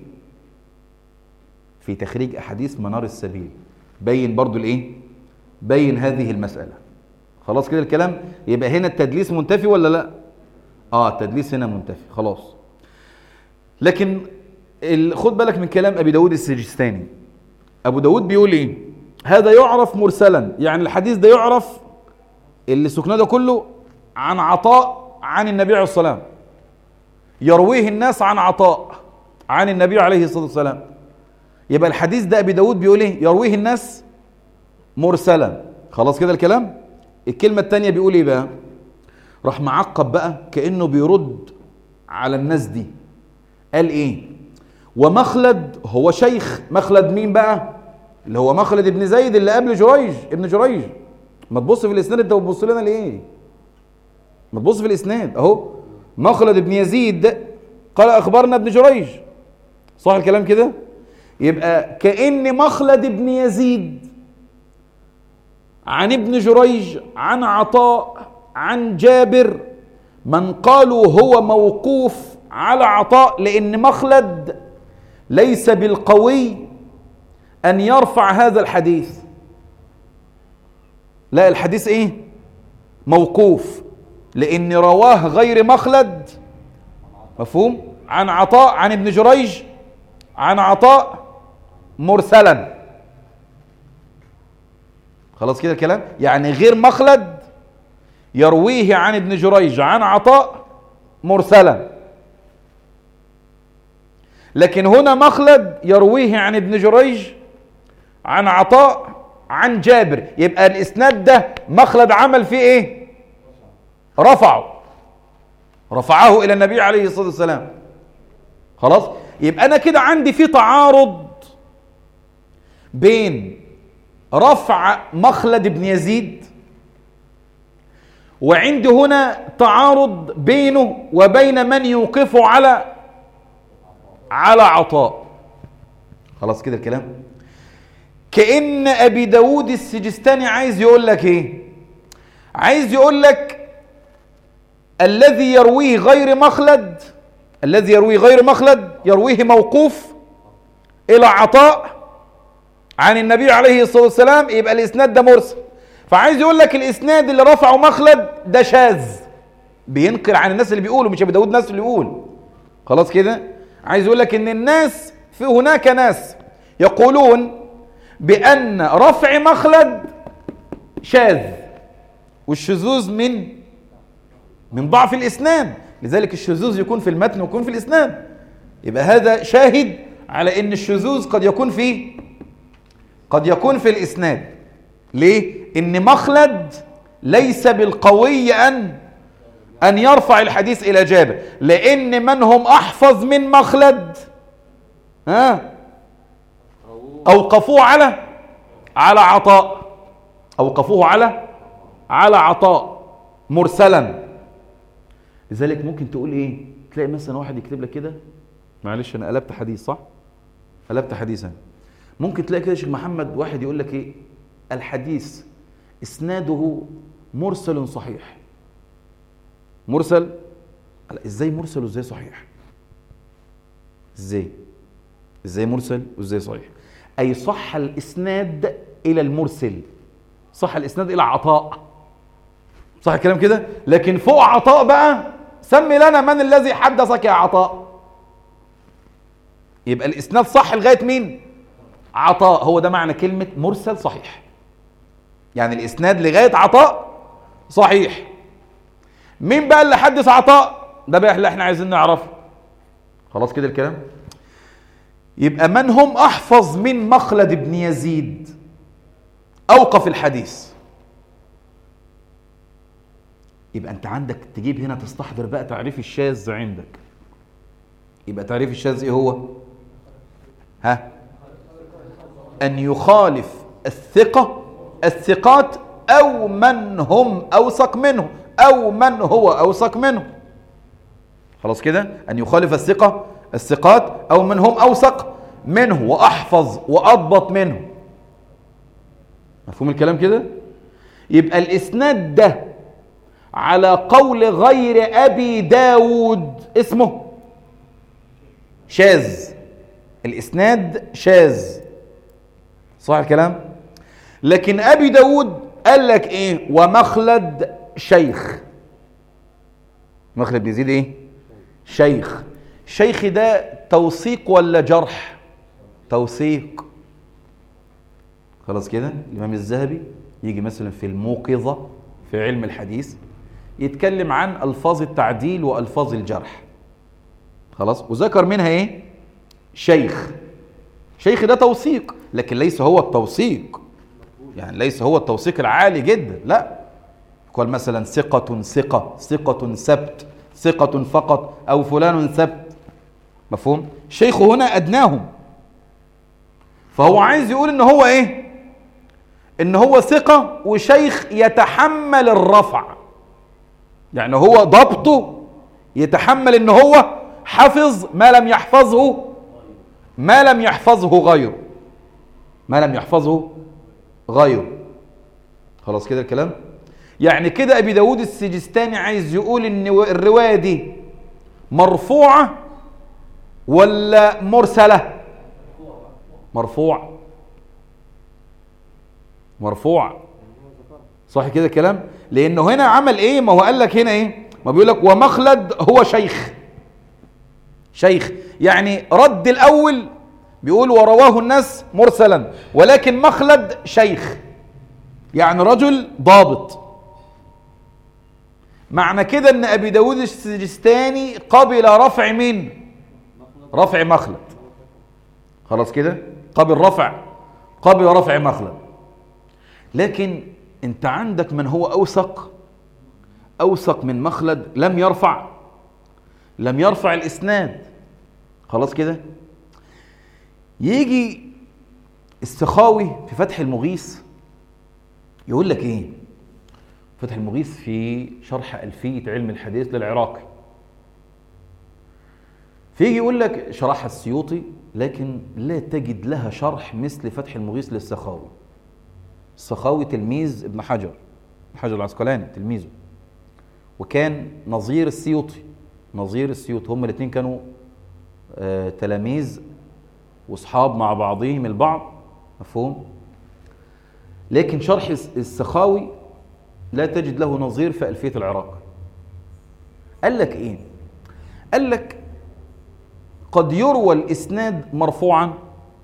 في تخريج أحاديث منار السبيل، بين برضو الإيه؟ بين هذه المسألة. خلاص كده الكلام؟ يبقى هنا التدليس منتفي ولا لا؟ آه التدليس هنا منتفي خلاص. لكن خد بالك من كلام أبي داود السجستاني. أبو داود بيقول إيه؟ هذا يعرف مرسلا، يعني الحديث ده يعرف اللي سكنه ده كله عن عطاء عن النبي عليه الصلاة والسلام، يرويه الناس عن عطاء عن النبي عليه الصلاة والسلام. يبقى الحديث ده أبي داود بيقول إيه؟ يرويه الناس مرسلا. خلاص كده الكلام؟ الكلمة التانية بيقول إيه بقى؟ راح معقب بقى كأنه بيرد على الناس دي. قال إيه؟ ومخلد هو شيخ. مخلد مين بقى؟ اللي هو مخلد ابن زيد اللي قبل جريج، ابن جريج. ما تبص في الاسناد انت وتبص لنا ليه؟ ما تبص في الاسناد اهو. مخلد ابن يزيد قال اخبرنا ابن جريج، صح الكلام كده؟ يبقى كأن مخلد ابن يزيد عن ابن جريج عن عطاء عن جابر، من قالوا هو موقوف على عطاء، لان مخلد ليس بالقوي ان يرفع هذا الحديث. لا، الحديث ايه؟ موقوف، لان رواه غير مخلد، مفهوم؟ عن عطاء عن ابن جريج عن عطاء مرسلا. خلاص كده الكلام؟ يعني غير مخلد يرويه عن ابن جريج عن عطاء مرسلا، لكن هنا مخلد يرويه عن ابن جريج عن عطاء عن جابر. يبقى الاسناد ده مخلد عمل فيه ايه؟ رفعه رفعه الى النبي عليه الصلاة والسلام. خلاص؟ يبقى انا كده عندي في تعارض بين رفع مخلد بن يزيد، وعندي هنا تعارض بينه وبين من يوقفه على على عطاء. خلاص كده الكلام؟ كأن أبي داود السجستاني عايز يقول لك إيه؟ عايز يقول لك الذي يرويه غير مخلد، الذي يرويه غير مخلد يرويه موقوف إلى عطاء عن النبي عليه الصلاة والسلام، يبقى الإسناد ده مرسل. فعايز يقول لك الإسناد اللي رفعه مخلد ده شاذ، بينقل عن الناس اللي بيقولوا، مش أبي داود ناس اللي يقول. خلاص كده؟ عايز يقول لك إن الناس، في هناك ناس يقولون بأن رفع مخلد شاذ، والشذوذ من من ضعف الإسناد، لذلك الشذوذ يكون في المتن ويكون في الإسناد. يبقى هذا شاهد على أن الشذوذ قد يكون في قد يكون في الإسناد. ليه؟ إن مخلد ليس بالقوي أن أن يرفع الحديث إلى جابر، لأن من هم أحفظ من مخلد ها أوقفوه على على عطاء، أوقفوه على على عطاء مرسلا. لذلك ممكن تقول إيه؟ تلاقي مثلا واحد يكتب لك كده، معلش أنا قلبت حديث، صح؟ قلبت حديثا. ممكن تلاقي كده يا شيخ محمد واحد يقول لك إيه؟ الحديث إسناده مرسل صحيح. مرسل. ازاي مرسل وازاي صحيح؟ ازاي ازاي مرسل وازاي صحيح؟ اي صح الاسناد الى المرسل، صح الاسناد الى عطاء، صح الكلام كده؟ لكن فوق عطاء بقى سمي لنا من الذي حدثك يا عطاء. يبقى الاسناد صح لغايه مين؟ عطاء. هو ده معنى كلمه مرسل صحيح، يعني الاسناد لغايه عطاء صحيح. مين بقى اللي حدث عطاء؟ ده بقى اللي احنا عايزين نعرفه. خلاص كده الكلام. يبقى من هم احفظ من مخلد بن يزيد اوقف الحديث. يبقى انت عندك تجيب هنا تستحضر بقى تعريف الشاذ عندك. يبقى تعريف الشاذ ايه هو؟ ها؟ ان يخالف الثقة الثقات او من هم اوثق منه او من هو اوثق منه. خلاص كده؟ ان يخالف الثقة الثقات او من هم اوثق منه واحفظ واضبط منه. مفهوم الكلام كده؟ يبقى الاسناد ده على قول غير ابي داود اسمه شاذ. الاسناد شاذ، صح الكلام؟ لكن ابي داود قال لك ايه؟ ومخلد شيخ. مخلد بن يزيد ايه؟ شيخ. شيخ ده توثيق ولا جرح؟ توثيق. خلاص كده. الامام الذهبي يجي مثلا في الموقظة في علم الحديث يتكلم عن الفاظ التعديل والفاظ الجرح. خلاص. وذكر منها ايه؟ شيخ. شيخ ده توثيق، لكن ليس هو التوثيق، يعني ليس هو التوثيق العالي جدا، لا. قال مثلا ثقة ثقة، ثقة ثبت، ثقة فقط، او فلان ثبت. مفهوم؟ شيخ هنا ادناهم. فهو عايز يقول ان هو ايه؟ ان هو ثقة وشيخ يتحمل الرفع، يعني هو ضبطه يتحمل ان هو حفظ ما لم يحفظه ما لم يحفظه غيره ما لم يحفظه غيره. خلاص كده الكلام. يعني كده ابي داود السجستاني عايز يقول ان الرواية دي مرفوعة ولا مرسلة؟ مرفوع مرفوع صح كده الكلام. لانه هنا عمل ايه؟ ما هو قال لك هنا ايه؟ ما بيقول لك ومخلد هو شيخ. شيخ يعني رد الاول بيقول ورواه الناس مرسلا، ولكن مخلد شيخ يعني رجل ضابط. معنى كده ان ابي داود السجستاني قبل رفع مين؟ رفع مخلد. خلاص كده. قبل رفع قبل رفع مخلد. لكن انت عندك من هو اوثق اوثق من مخلد لم يرفع لم يرفع الاسناد. خلاص كده. يجي السخاوي في فتح المغيث يقول لك ايه؟ فتح المغيث في شرح ألفية علم الحديث للعراقي، فيجي يقول لك شرحها السيوطي لكن لا تجد لها شرح مثل فتح المغيث للسخاوي. السخاوي تلميذ ابن حجر ابن حجر العسقلاني تلميذه، وكان نظير السيوطي نظير السيوطي هم الاثنين كانوا آه تلاميذ واصحاب مع بعضهم البعض. مفهوم؟ لكن شرح السخاوي لا تجد له نظير في ألفية العراق. قال لك ايه؟ قال لك قد يروى الاسناد مرفوعا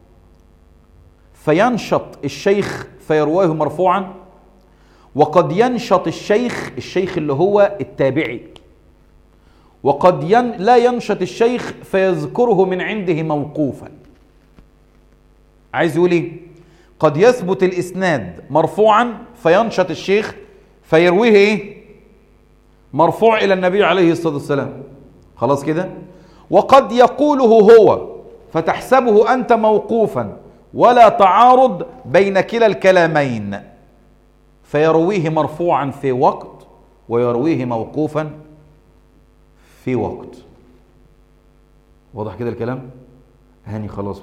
فينشط الشيخ فيرواه مرفوعا، وقد ينشط الشيخ الشيخ اللي هو التابعي، وقد ين لا ينشط الشيخ فيذكره من عنده موقوفا. عايز يقول ايه؟ قد يثبت الاسناد مرفوعا فينشط الشيخ فيرويه ايه؟ مرفوع الى النبي عليه الصلاة والسلام. خلاص كده. وقد يقوله هو فتحسبه انت موقوفا ولا تعارض بين كلا الكلامين، فيرويه مرفوعا في وقت ويرويه موقوفا في وقت. واضح كده الكلام؟ هاني خلاص.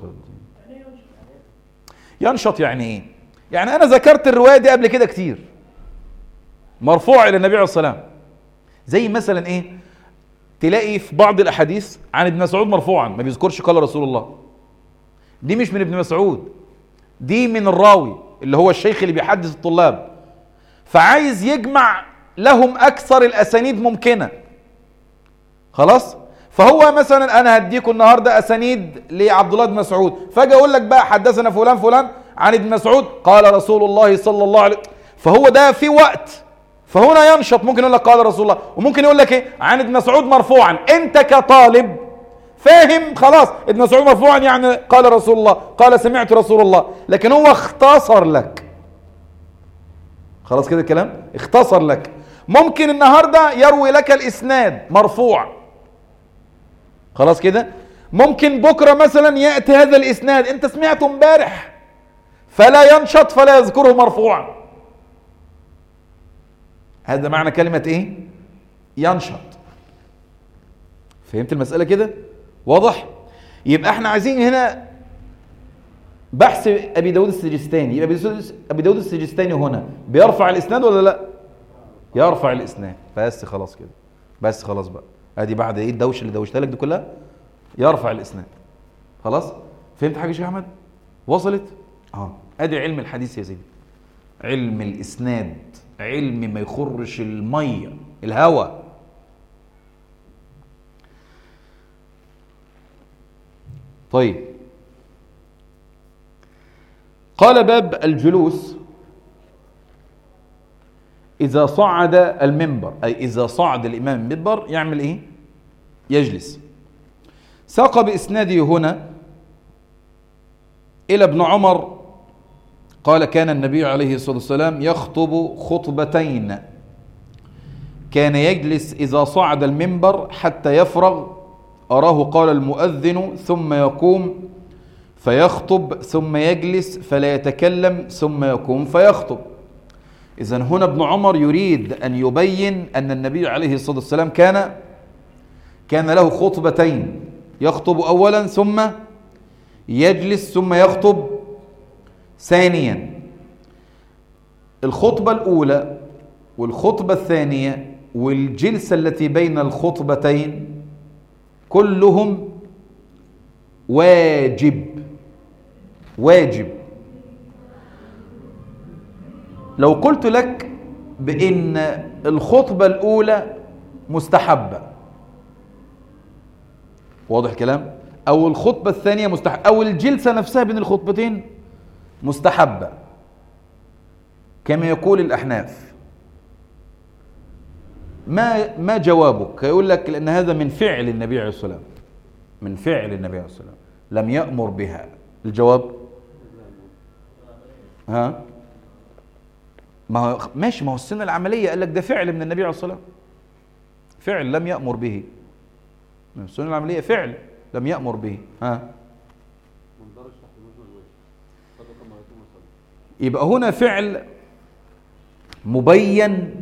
ينشط يعني ايه؟ يعني انا ذكرت الرواية دي قبل كده كتير مرفوع الى النبي عليه الصلاة والسلام، زي مثلا ايه، تلاقي في بعض الاحاديث عن ابن مسعود مرفوعا ما بيذكرش قال رسول الله، دي مش من ابن مسعود، دي من الراوي اللي هو الشيخ اللي بيحدث الطلاب، فعايز يجمع لهم اكثر الاسانيد ممكنه. خلاص، فهو مثلا انا هديكم النهارده اسانيد لعبد الله بن مسعود، فاجي اقول لك بقى حدثنا فلان فلان عن ابن مسعود قال رسول الله صلى الله عليه وسلم، فهو ده في وقت، فهنا ينشط ممكن يقول لك قال رسول الله، وممكن يقول لك ايه عن ابن مسعود مرفوعا. انت كطالب فاهم خلاص ابن مسعود مرفوعا يعني قال رسول الله، قال سمعت رسول الله، لكن هو اختصر لك. خلاص كده الكلام اختصر لك. ممكن النهارده يروي لك الاسناد مرفوع، خلاص كده. ممكن بكره مثلا ياتي هذا الاسناد انت سمعته امبارح فلا ينشط فلا يذكره مرفوعا. هذا معنى كلمه ايه؟ ينشط. فهمت المساله كده؟ واضح؟ يبقى احنا عايزين هنا بحث ابي داود السجستاني. يبقى ابي داود السجستاني هنا بيرفع الاسناد ولا لا؟ يرفع الاسناد. بس خلاص كده، بس خلاص بقى، ادي بعد ايه الدوشه اللي دوشتها لك دي كلها، يرفع الاسناد. خلاص فهمت حاجه يا شيخ احمد؟ وصلت؟ اه ادي علم الحديث يا سيدي، علم الاسناد، علم ما يخرش الميه الهوى. طيب، قال باب الجلوس إذا صعد المنبر، أي إذا صعد الإمام المنبر يعمل إيه؟ يجلس. ساق بإسناده هنا إلى ابن عمر قال كان النبي عليه الصلاة والسلام يخطب خطبتين، كان يجلس إذا صعد المنبر حتى يفرغ، أراه قال المؤذن ثم يقوم فيخطب ثم يجلس فلا يتكلم ثم يقوم فيخطب. إذن هنا ابن عمر يريد أن يبين أن النبي عليه الصلاة والسلام كان كان له خطبتين، يخطب أولا ثم يجلس ثم يخطب ثانيا. الخطبة الأولى والخطبة الثانية والجلسة التي بين الخطبتين كلهم واجب واجب. لو قلت لك بأن الخطبة الأولى مستحبة، واضح كلام؟ أو الخطبة الثانية مستحبة، أو الجلسة نفسها بين الخطبتين مستحبة كما يقول الأحناف، ما ما جوابك؟ يقول لك لأن هذا من فعل النبي عليه الصلاة والسلام، من فعل النبي عليه الصلاة والسلام، لم يأمر بها. الجواب ها ما هو ماشي، ما هو السنة العملية قال لك ده فعل من النبي عليه الصلاة والسلام، فعل لم يأمر به. السنة العملية فعل لم يأمر به. ها يبقى هنا فعل مبين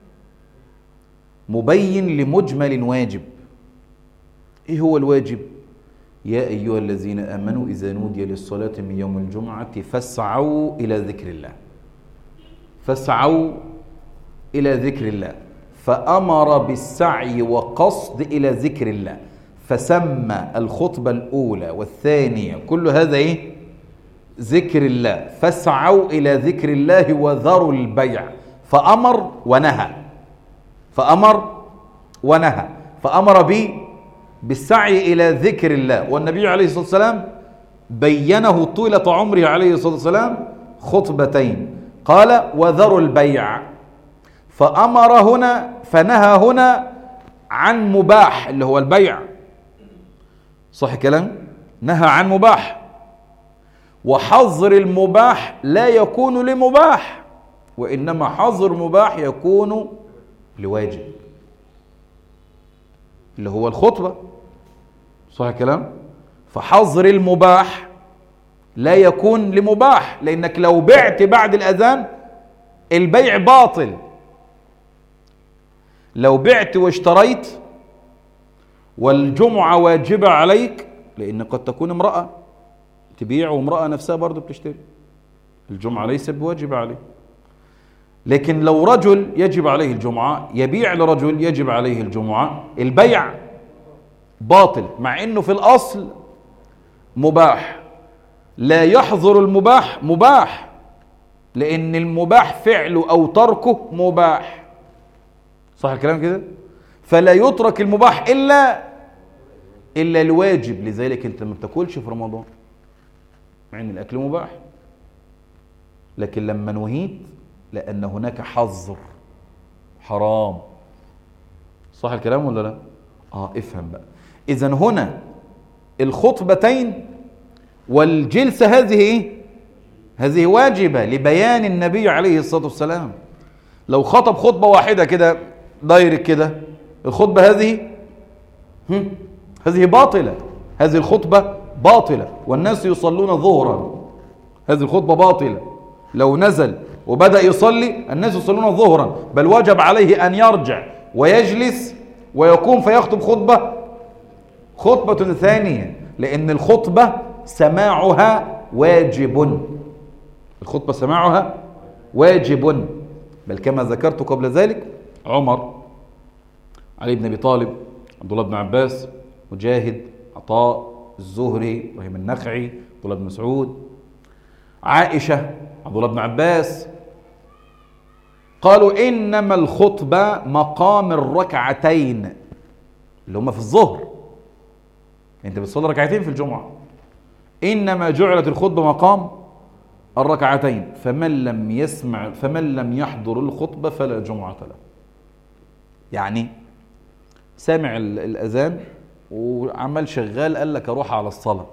مبين لمجمل واجب. ايه هو الواجب؟ يا أيها الذين آمنوا إذا نودي للصلاة من يوم الجمعة فاسعوا إلى ذكر الله، فاسعوا إلى ذكر الله، فأمر بالسعي وقصد إلى ذكر الله، فسمى الخطبة الأولى والثانية كل هذا إيه؟ ذكر الله. فاسعوا إلى ذكر الله وذروا البيع، فأمر ونهى، فأمر ونهى، فأمر به بالسعي إلى ذكر الله. والنبي عليه الصلاة والسلام بينه طيلة عمره عليه الصلاة والسلام خطبتين، قال وذروا البيع، فأمر هنا فنهى هنا عن مباح اللي هو البيع، صح كلام؟ نهى عن مباح، وحظر المباح لا يكون لمباح، وإنما حظر مباح يكون لواجب اللي هو الخطبة، صح كلام؟ فحظر المباح لا يكون لمباح، لأنك لو بعت بعد الأذان البيع باطل. لو بعت واشتريت والجمعة واجبة عليك، لأن قد تكون امرأة تبيع وامرأة نفسها برضو بتشتري، الجمعة ليست بواجبة عليك. لكن لو رجل يجب عليه الجمعة يبيع لرجل يجب عليه الجمعة، البيع باطل مع انه في الاصل مباح. لا يحظر المباح مباح، لان المباح فعله او تركه مباح، صح الكلام كده؟ فلا يترك المباح الا الا الواجب. لذلك انت ما بتاكلش في رمضان مع ان الاكل مباح، لكن لما نهيت لان هناك حظر حرام، صح الكلام ولا لا؟ اه افهم بقى. اذا هنا الخطبتين والجلسة هذه ايه؟ هذه واجبة لبيان النبي عليه الصلاة والسلام. لو خطب خطبة واحدة كده دايرك كده، الخطبة هذه هم؟ هذه باطلة، هذه الخطبة باطلة، والناس يصلون ظهرا، هذه الخطبة باطلة. لو نزل وبدأ يصلي الناس يصلون ظهرا، بل وجب عليه أن يرجع ويجلس ويقوم فيخطب خطبة خطبة ثانية، لأن الخطبة سماعها واجب، الخطبة سماعها واجب. بل كما ذكرت قبل ذلك عمر، علي بن أبي طالب، عبد الله بن عباس، مجاهد، عطاء، الزهري، إبراهيم النخعي، عبد الله بن مسعود، عائشة، عبد الله بن عباس، قالوا إنما الخطبة مقام الركعتين اللي هم في الظهر. أنت بتصلي ركعتين في الجمعة، إنما جعلت الخطبة مقام الركعتين، فمن لم يسمع فمن لم يحضر الخطبة فلا جمعة له. يعني سامع الأذان وعمل شغال، قال لك أروح على الصلاة،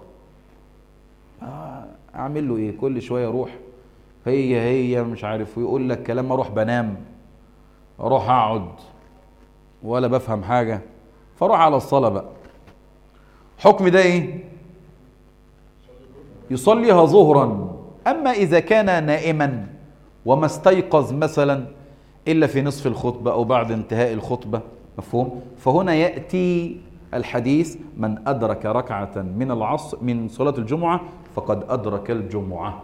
أعمل له إيه؟ كل شوية أروح، هي هي مش عارف، ويقول لك كلام، أروح بنام، أروح أقعد ولا بفهم حاجة، فأروح على الصلاة بقى. حكم ده إيه؟ يصليها ظهرا. أما إذا كان نائما وما استيقظ مثلا إلا في نصف الخطبة أو بعد انتهاء الخطبة، مفهوم؟ فهنا يأتي الحديث من أدرك ركعة من العصر من صلاة الجمعة فقد أدرك الجمعة.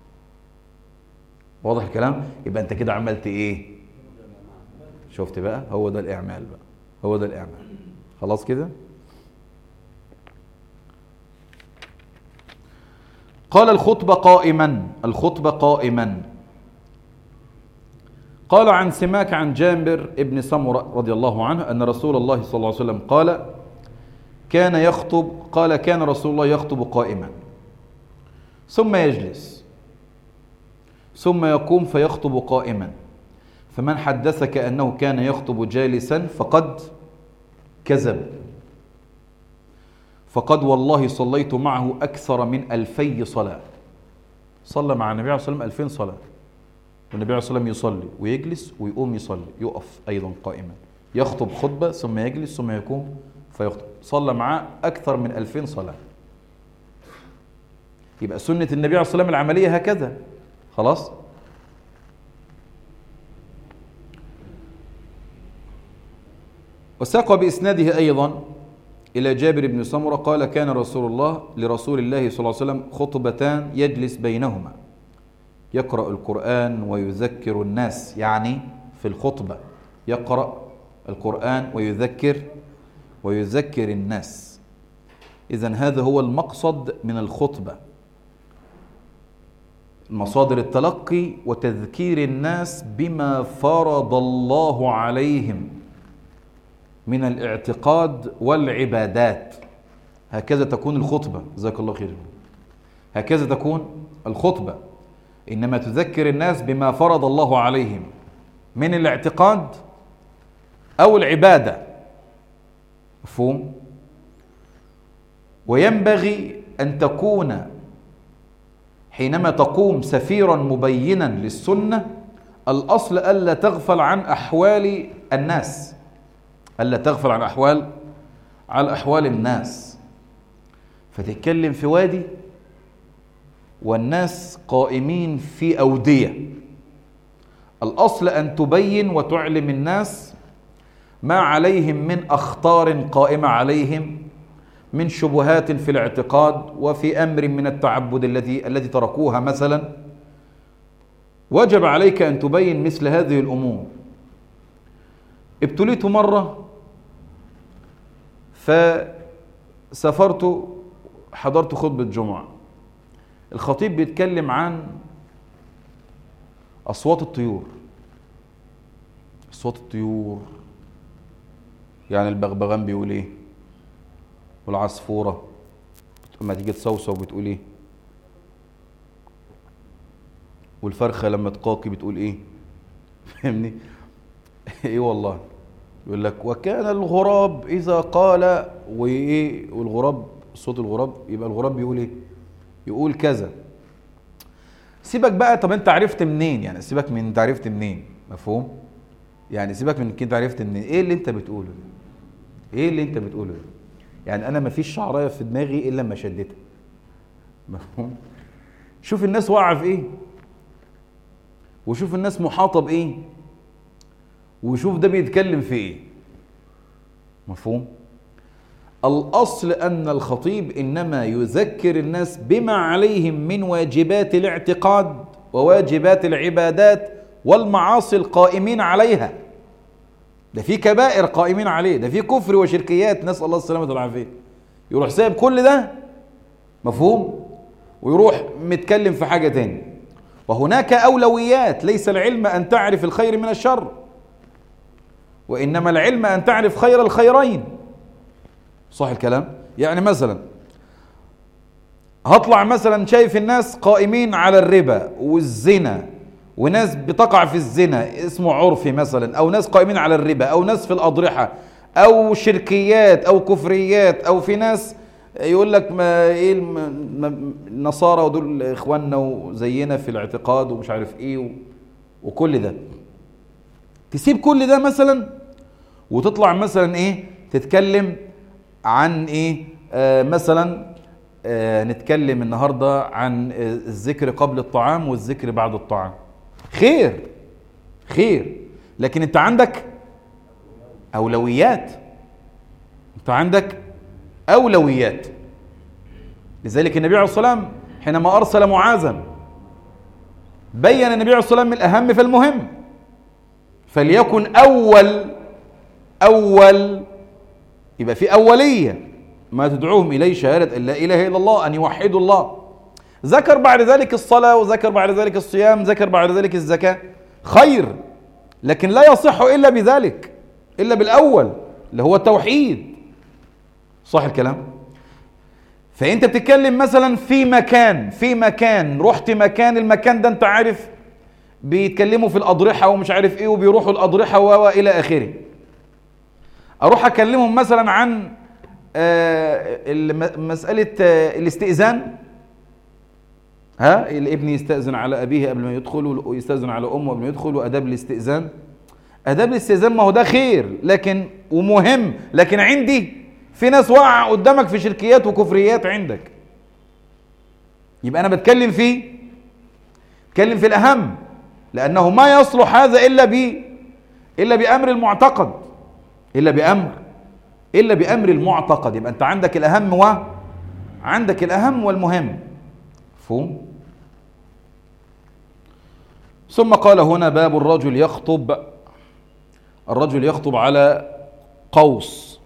واضح الكلام؟ يبقى أنت كده عملت إيه؟ شفت بقى؟ هو ده الإعمال بقى، هو ده الإعمال. خلاص كده؟ قال الخطبة قائما، الخطبة قائما. قال عن سماك عن جابر ابن سمرة رضي الله عنه أن رسول الله صلى الله عليه وسلم قال كان يخطب قال كان رسول الله يخطب قائما ثم يجلس ثم يقوم فيخطب قائما، فمن حدثك أنه كان يخطب جالسا فقد كذب، فقد والله صليت معه أكثر من ألفي صلاة. صلى مع النبي عليه الصلاة والسلام ألفين صلاة، والنبي عليه الصلاة والسلام يصلي ويجلس ويقوم يصلي، يقف أيضا قائما، يخطب خطبة ثم يجلس ثم يقوم فيخطب. صلى معاه أكثر من ألفين صلاة. يبقى سنة النبي عليه الصلاة والسلام العملية هكذا. خلاص؟ وساق بإسناده أيضا إلى جابر بن سمرة قال كان رسول الله لرسول الله صلى الله عليه وسلم خطبتان يجلس بينهما يقرأ القرآن ويذكر الناس، يعني في الخطبة يقرأ القرآن ويذكر ويذكر الناس. إذن هذا هو المقصد من الخطبة، مصادر التلقي وتذكير الناس بما فرض الله عليهم من الاعتقاد والعبادات. هكذا تكون الخطبة، جزاك الله خير. هكذا تكون الخطبة، إنما تذكر الناس بما فرض الله عليهم من الاعتقاد أو العبادة، مفهوم؟ وينبغي أن تكون حينما تقوم سفيرا مبينا للسنة الأصل ألا تغفل عن أحوال الناس، ألا تغفل عن أحوال على أحوال الناس. فتتكلم في وادي والناس قائمين في أودية، الأصل أن تبين وتعلم الناس ما عليهم من أخطار قائمة عليهم من شبهات في الاعتقاد وفي أمر من التعبد الذي الذي تركوها مثلا، وجب عليك أن تبين مثل هذه الأمور. ابتليت مرة فسافرت حضرت خطبة جمعة، الخطيب بيتكلم عن أصوات الطيور. أصوات الطيور يعني البغبغان بيقول إيه، والعصفورة لما تيجي تصوصو بتقول إيه، والفرخة لما تقاقي بتقول إيه. فاهمني؟ إيه والله. يقول لك وكان الغراب إذا قال وإيه، والغراب صوت الغراب يبقى الغراب بيقول إيه، يقول كذا. سيبك بقى، طب أنت عرفت منين؟ يعني سيبك من أنت عرفت منين، مفهوم؟ يعني سيبك من كده عرفت منين، إيه اللي أنت بتقوله ده؟ إيه اللي أنت بتقوله ده؟ يعني أنا مفيش شعراية في دماغي إلا لما شدتها، مفهوم؟ شوف الناس واقعة في إيه، وشوف الناس محاطة بإيه، وشوف ده بيتكلم في إيه، مفهوم؟ الأصل أن الخطيب إنما يذكر الناس بما عليهم من واجبات الاعتقاد وواجبات العبادات والمعاصي القائمين عليها. ده في كبائر قائمين عليه، ده في كفر وشركيات، نسأل الله السلامة والعافية. يروح سايب كل ده، مفهوم، ويروح متكلم في حاجة تاني. وهناك أولويات، ليس العلم أن تعرف الخير من الشر، وإنما العلم أن تعرف خير الخيرين. صح الكلام؟ يعني مثلا هطلع مثلا شايف الناس قائمين على الربا والزنا، وناس بتقع في الزنا اسمه عرفي مثلا، او ناس قائمين على الربا، او ناس في الأضرحة، او شركيات او كفريات، او في ناس يقول لك ما ايه النصارى ودول اخواننا وزينا في الاعتقاد ومش عارف ايه، وكل ده تسيب كل ده مثلا وتطلع مثلا ايه تتكلم عن ايه، آه مثلا آه نتكلم النهاردة عن الذكر قبل الطعام والذكر بعد الطعام. خير خير، لكن انت عندك اولويات، انت عندك اولويات. لذلك النبي عليه الصلاة والسلام حينما ارسل معاذا بين النبي عليه الصلاة والسلام الاهم فالمهم، فليكن اول اول يبقى في اولية ما تدعوهم اليه شهادة ان لا اله الا الله، ان يوحدوا الله. ذكر بعد ذلك الصلاة، وذكر بعد ذلك الصيام، ذكر بعد ذلك الزكاة. خير، لكن لا يصح الا بذلك، الا بالاول اللي هو التوحيد. صح الكلام؟ فانت بتتكلم مثلا في مكان في مكان رحت مكان، المكان ده انت عارف بيتكلموا في الاضرحة ومش عارف ايه، وبيروحوا الاضرحة والى اخره. اروح اكلمهم مثلا عن مسألة الاستئذان، ها الابن يستأذن على أبيه قبل ما يدخل، ويستأذن على أمه قبل ما يدخل، وأداب الاستئذان. أداب الاستئذان ما هو ده خير لكن ومهم، لكن عندي في ناس واقعة قدامك في شركيات وكفريات عندك، يبقى أنا بتكلم فيه بتكلم في الأهم، لأنه ما يصلح هذا إلا ب إلا بأمر المعتقد، إلا بأمر إلا بأمر المعتقد. يبقى أنت عندك الأهم و عندك الأهم والمهم، مفهوم؟ ثم قال هنا باب الرجل يخطب. الرجل يخطب على قوس.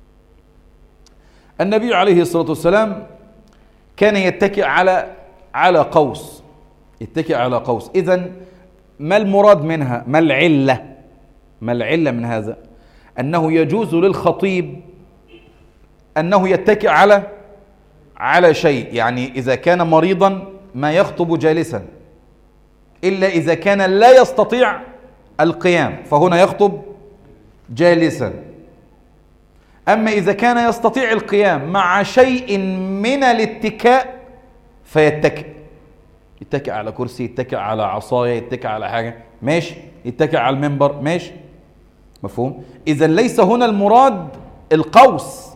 النبي عليه الصلاة والسلام كان يتكئ على على قوس، يتكئ على قوس. إذن ما المراد منها؟ ما العلة؟ ما العلة من هذا؟ أنه يجوز للخطيب أنه يتكئ على على شيء، يعني إذا كان مريضا ما يخطب جالسا إلا إذا كان لا يستطيع القيام، فهنا يخطب جالسا. أما إذا كان يستطيع القيام مع شيء من الاتكاء فيتكئ، يتكئ على كرسي، يتكئ على عصاية، يتكئ على حاجة، ماشي، يتكئ على المنبر، ماشي، مفهوم؟ إذا ليس هنا المراد القوس،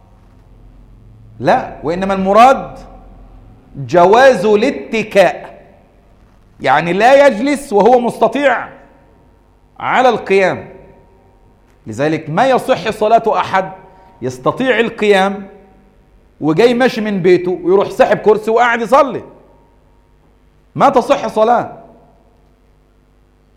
لا، وإنما المراد جواز الاتكاء، يعني لا يجلس وهو مستطيع على القيام. لذلك ما يصح صلاة أحد يستطيع القيام وجاي ماشي من بيته ويروح سحب كرسي وقاعد يصلي، ما تصح صلاة.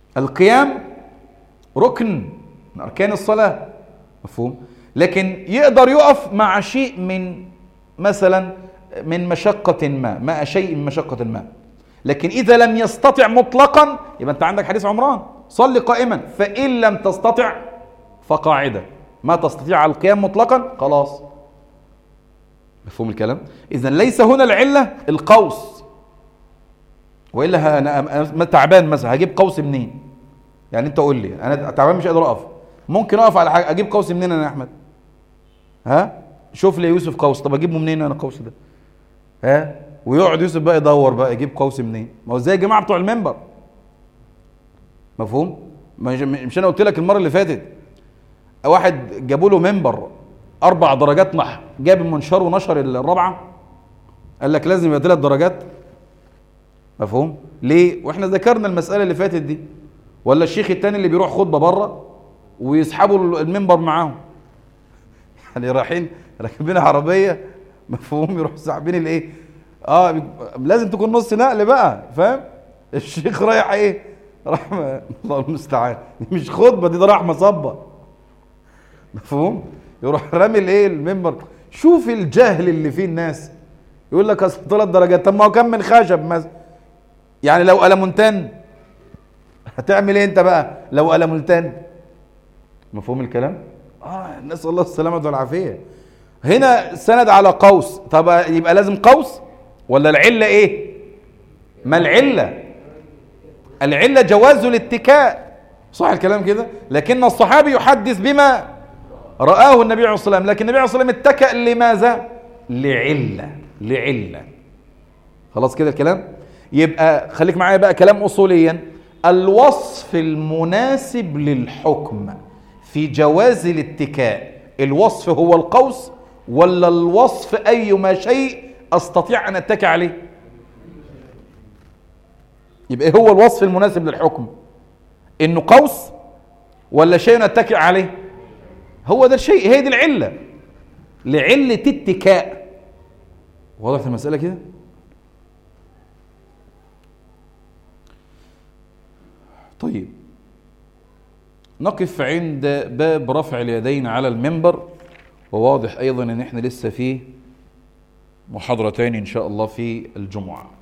القيام ركن من أركان الصلاة، مفهوم؟ لكن يقدر يقف مع شيء من مثلا من مشقة ما مع شيء من مشقة ما، لكن إذا لم يستطع مطلقا يبقى أنت عندك حديث عمران صل قائما، فإن لم تستطع فقاعدة، ما تستطيع على القيام مطلقا خلاص. مفهوم الكلام؟ إذن ليس هنا العلة القوس، وإلا أنا تعبان مثلا هجيب قوس منين؟ يعني أنت قول لي أنا تعبان مش قادر أقف، ممكن أقف على حاجة، أجيب قوس منين أنا يا أحمد؟ ها؟ شوف لي يوسف قوس، طب أجيبه منين أنا القوس ده؟ ها؟ ويقعد يوسف بقى يدور بقى يجيب قوس منين؟ ما هو زي الجماعة بتوع المنبر. مفهوم؟ مش أنا قلت لك المرة اللي فاتت واحد جابوا له منبر أربع درجات نحو، جاب المنشار ونشر الرابعة، قال لك لازم يبقى ثلاث درجات. مفهوم؟ ليه؟ واحنا ذكرنا المسألة اللي فاتت دي. ولا الشيخ التاني اللي بيروح خطبة بره ويسحبوا المنبر معاهم، يعني رايحين راكبين عربية، مفهوم، يروحوا ساحبين الايه؟ اه لازم تكون نص نقل بقى، فاهم؟ الشيخ رايح ايه؟ راح الله المستعان، مش خطبة دي، ده راح مصبة، مفهوم؟ يروح رامي الايه؟ المنبر. شوف الجهل اللي فيه الناس، يقول لك اصل ثلاث درجات، طب ما هو كم من خشب مثلا، يعني لو ألمونتان هتعمل ايه انت بقى لو ألمونتان؟ مفهوم الكلام؟ اه نسأل الله السلامة والعافية. هنا سند على قوس، طب يبقى لازم قوس ولا العلة ايه؟ ما العلة العلة جواز الاتكاء، صح الكلام كده؟ لكن الصحابي يحدث بما رآه النبي عليه الصلاة والسلام، لكن النبي عليه الصلاة والسلام اتكأ لماذا؟ لعلة لعلة خلاص كده الكلام؟ يبقى خليك معايا بقى كلام أصوليا، الوصف المناسب للحكم في جواز الاتكاء، الوصف هو القوس ولا الوصف أيما شيء أستطيع أن أتكئ عليه؟ يبقى إيه هو الوصف المناسب للحكم؟ إنه قوس ولا شيء نتكئ عليه؟ هو ده الشيء، هي دي العلة، لعلة اتكاء. واضح المسألة كده؟ طيب نقف عند باب رفع اليدين على المنبر، وواضح أيضا أن احنا لسه فيه محاضرتين إن شاء الله في الجمعة.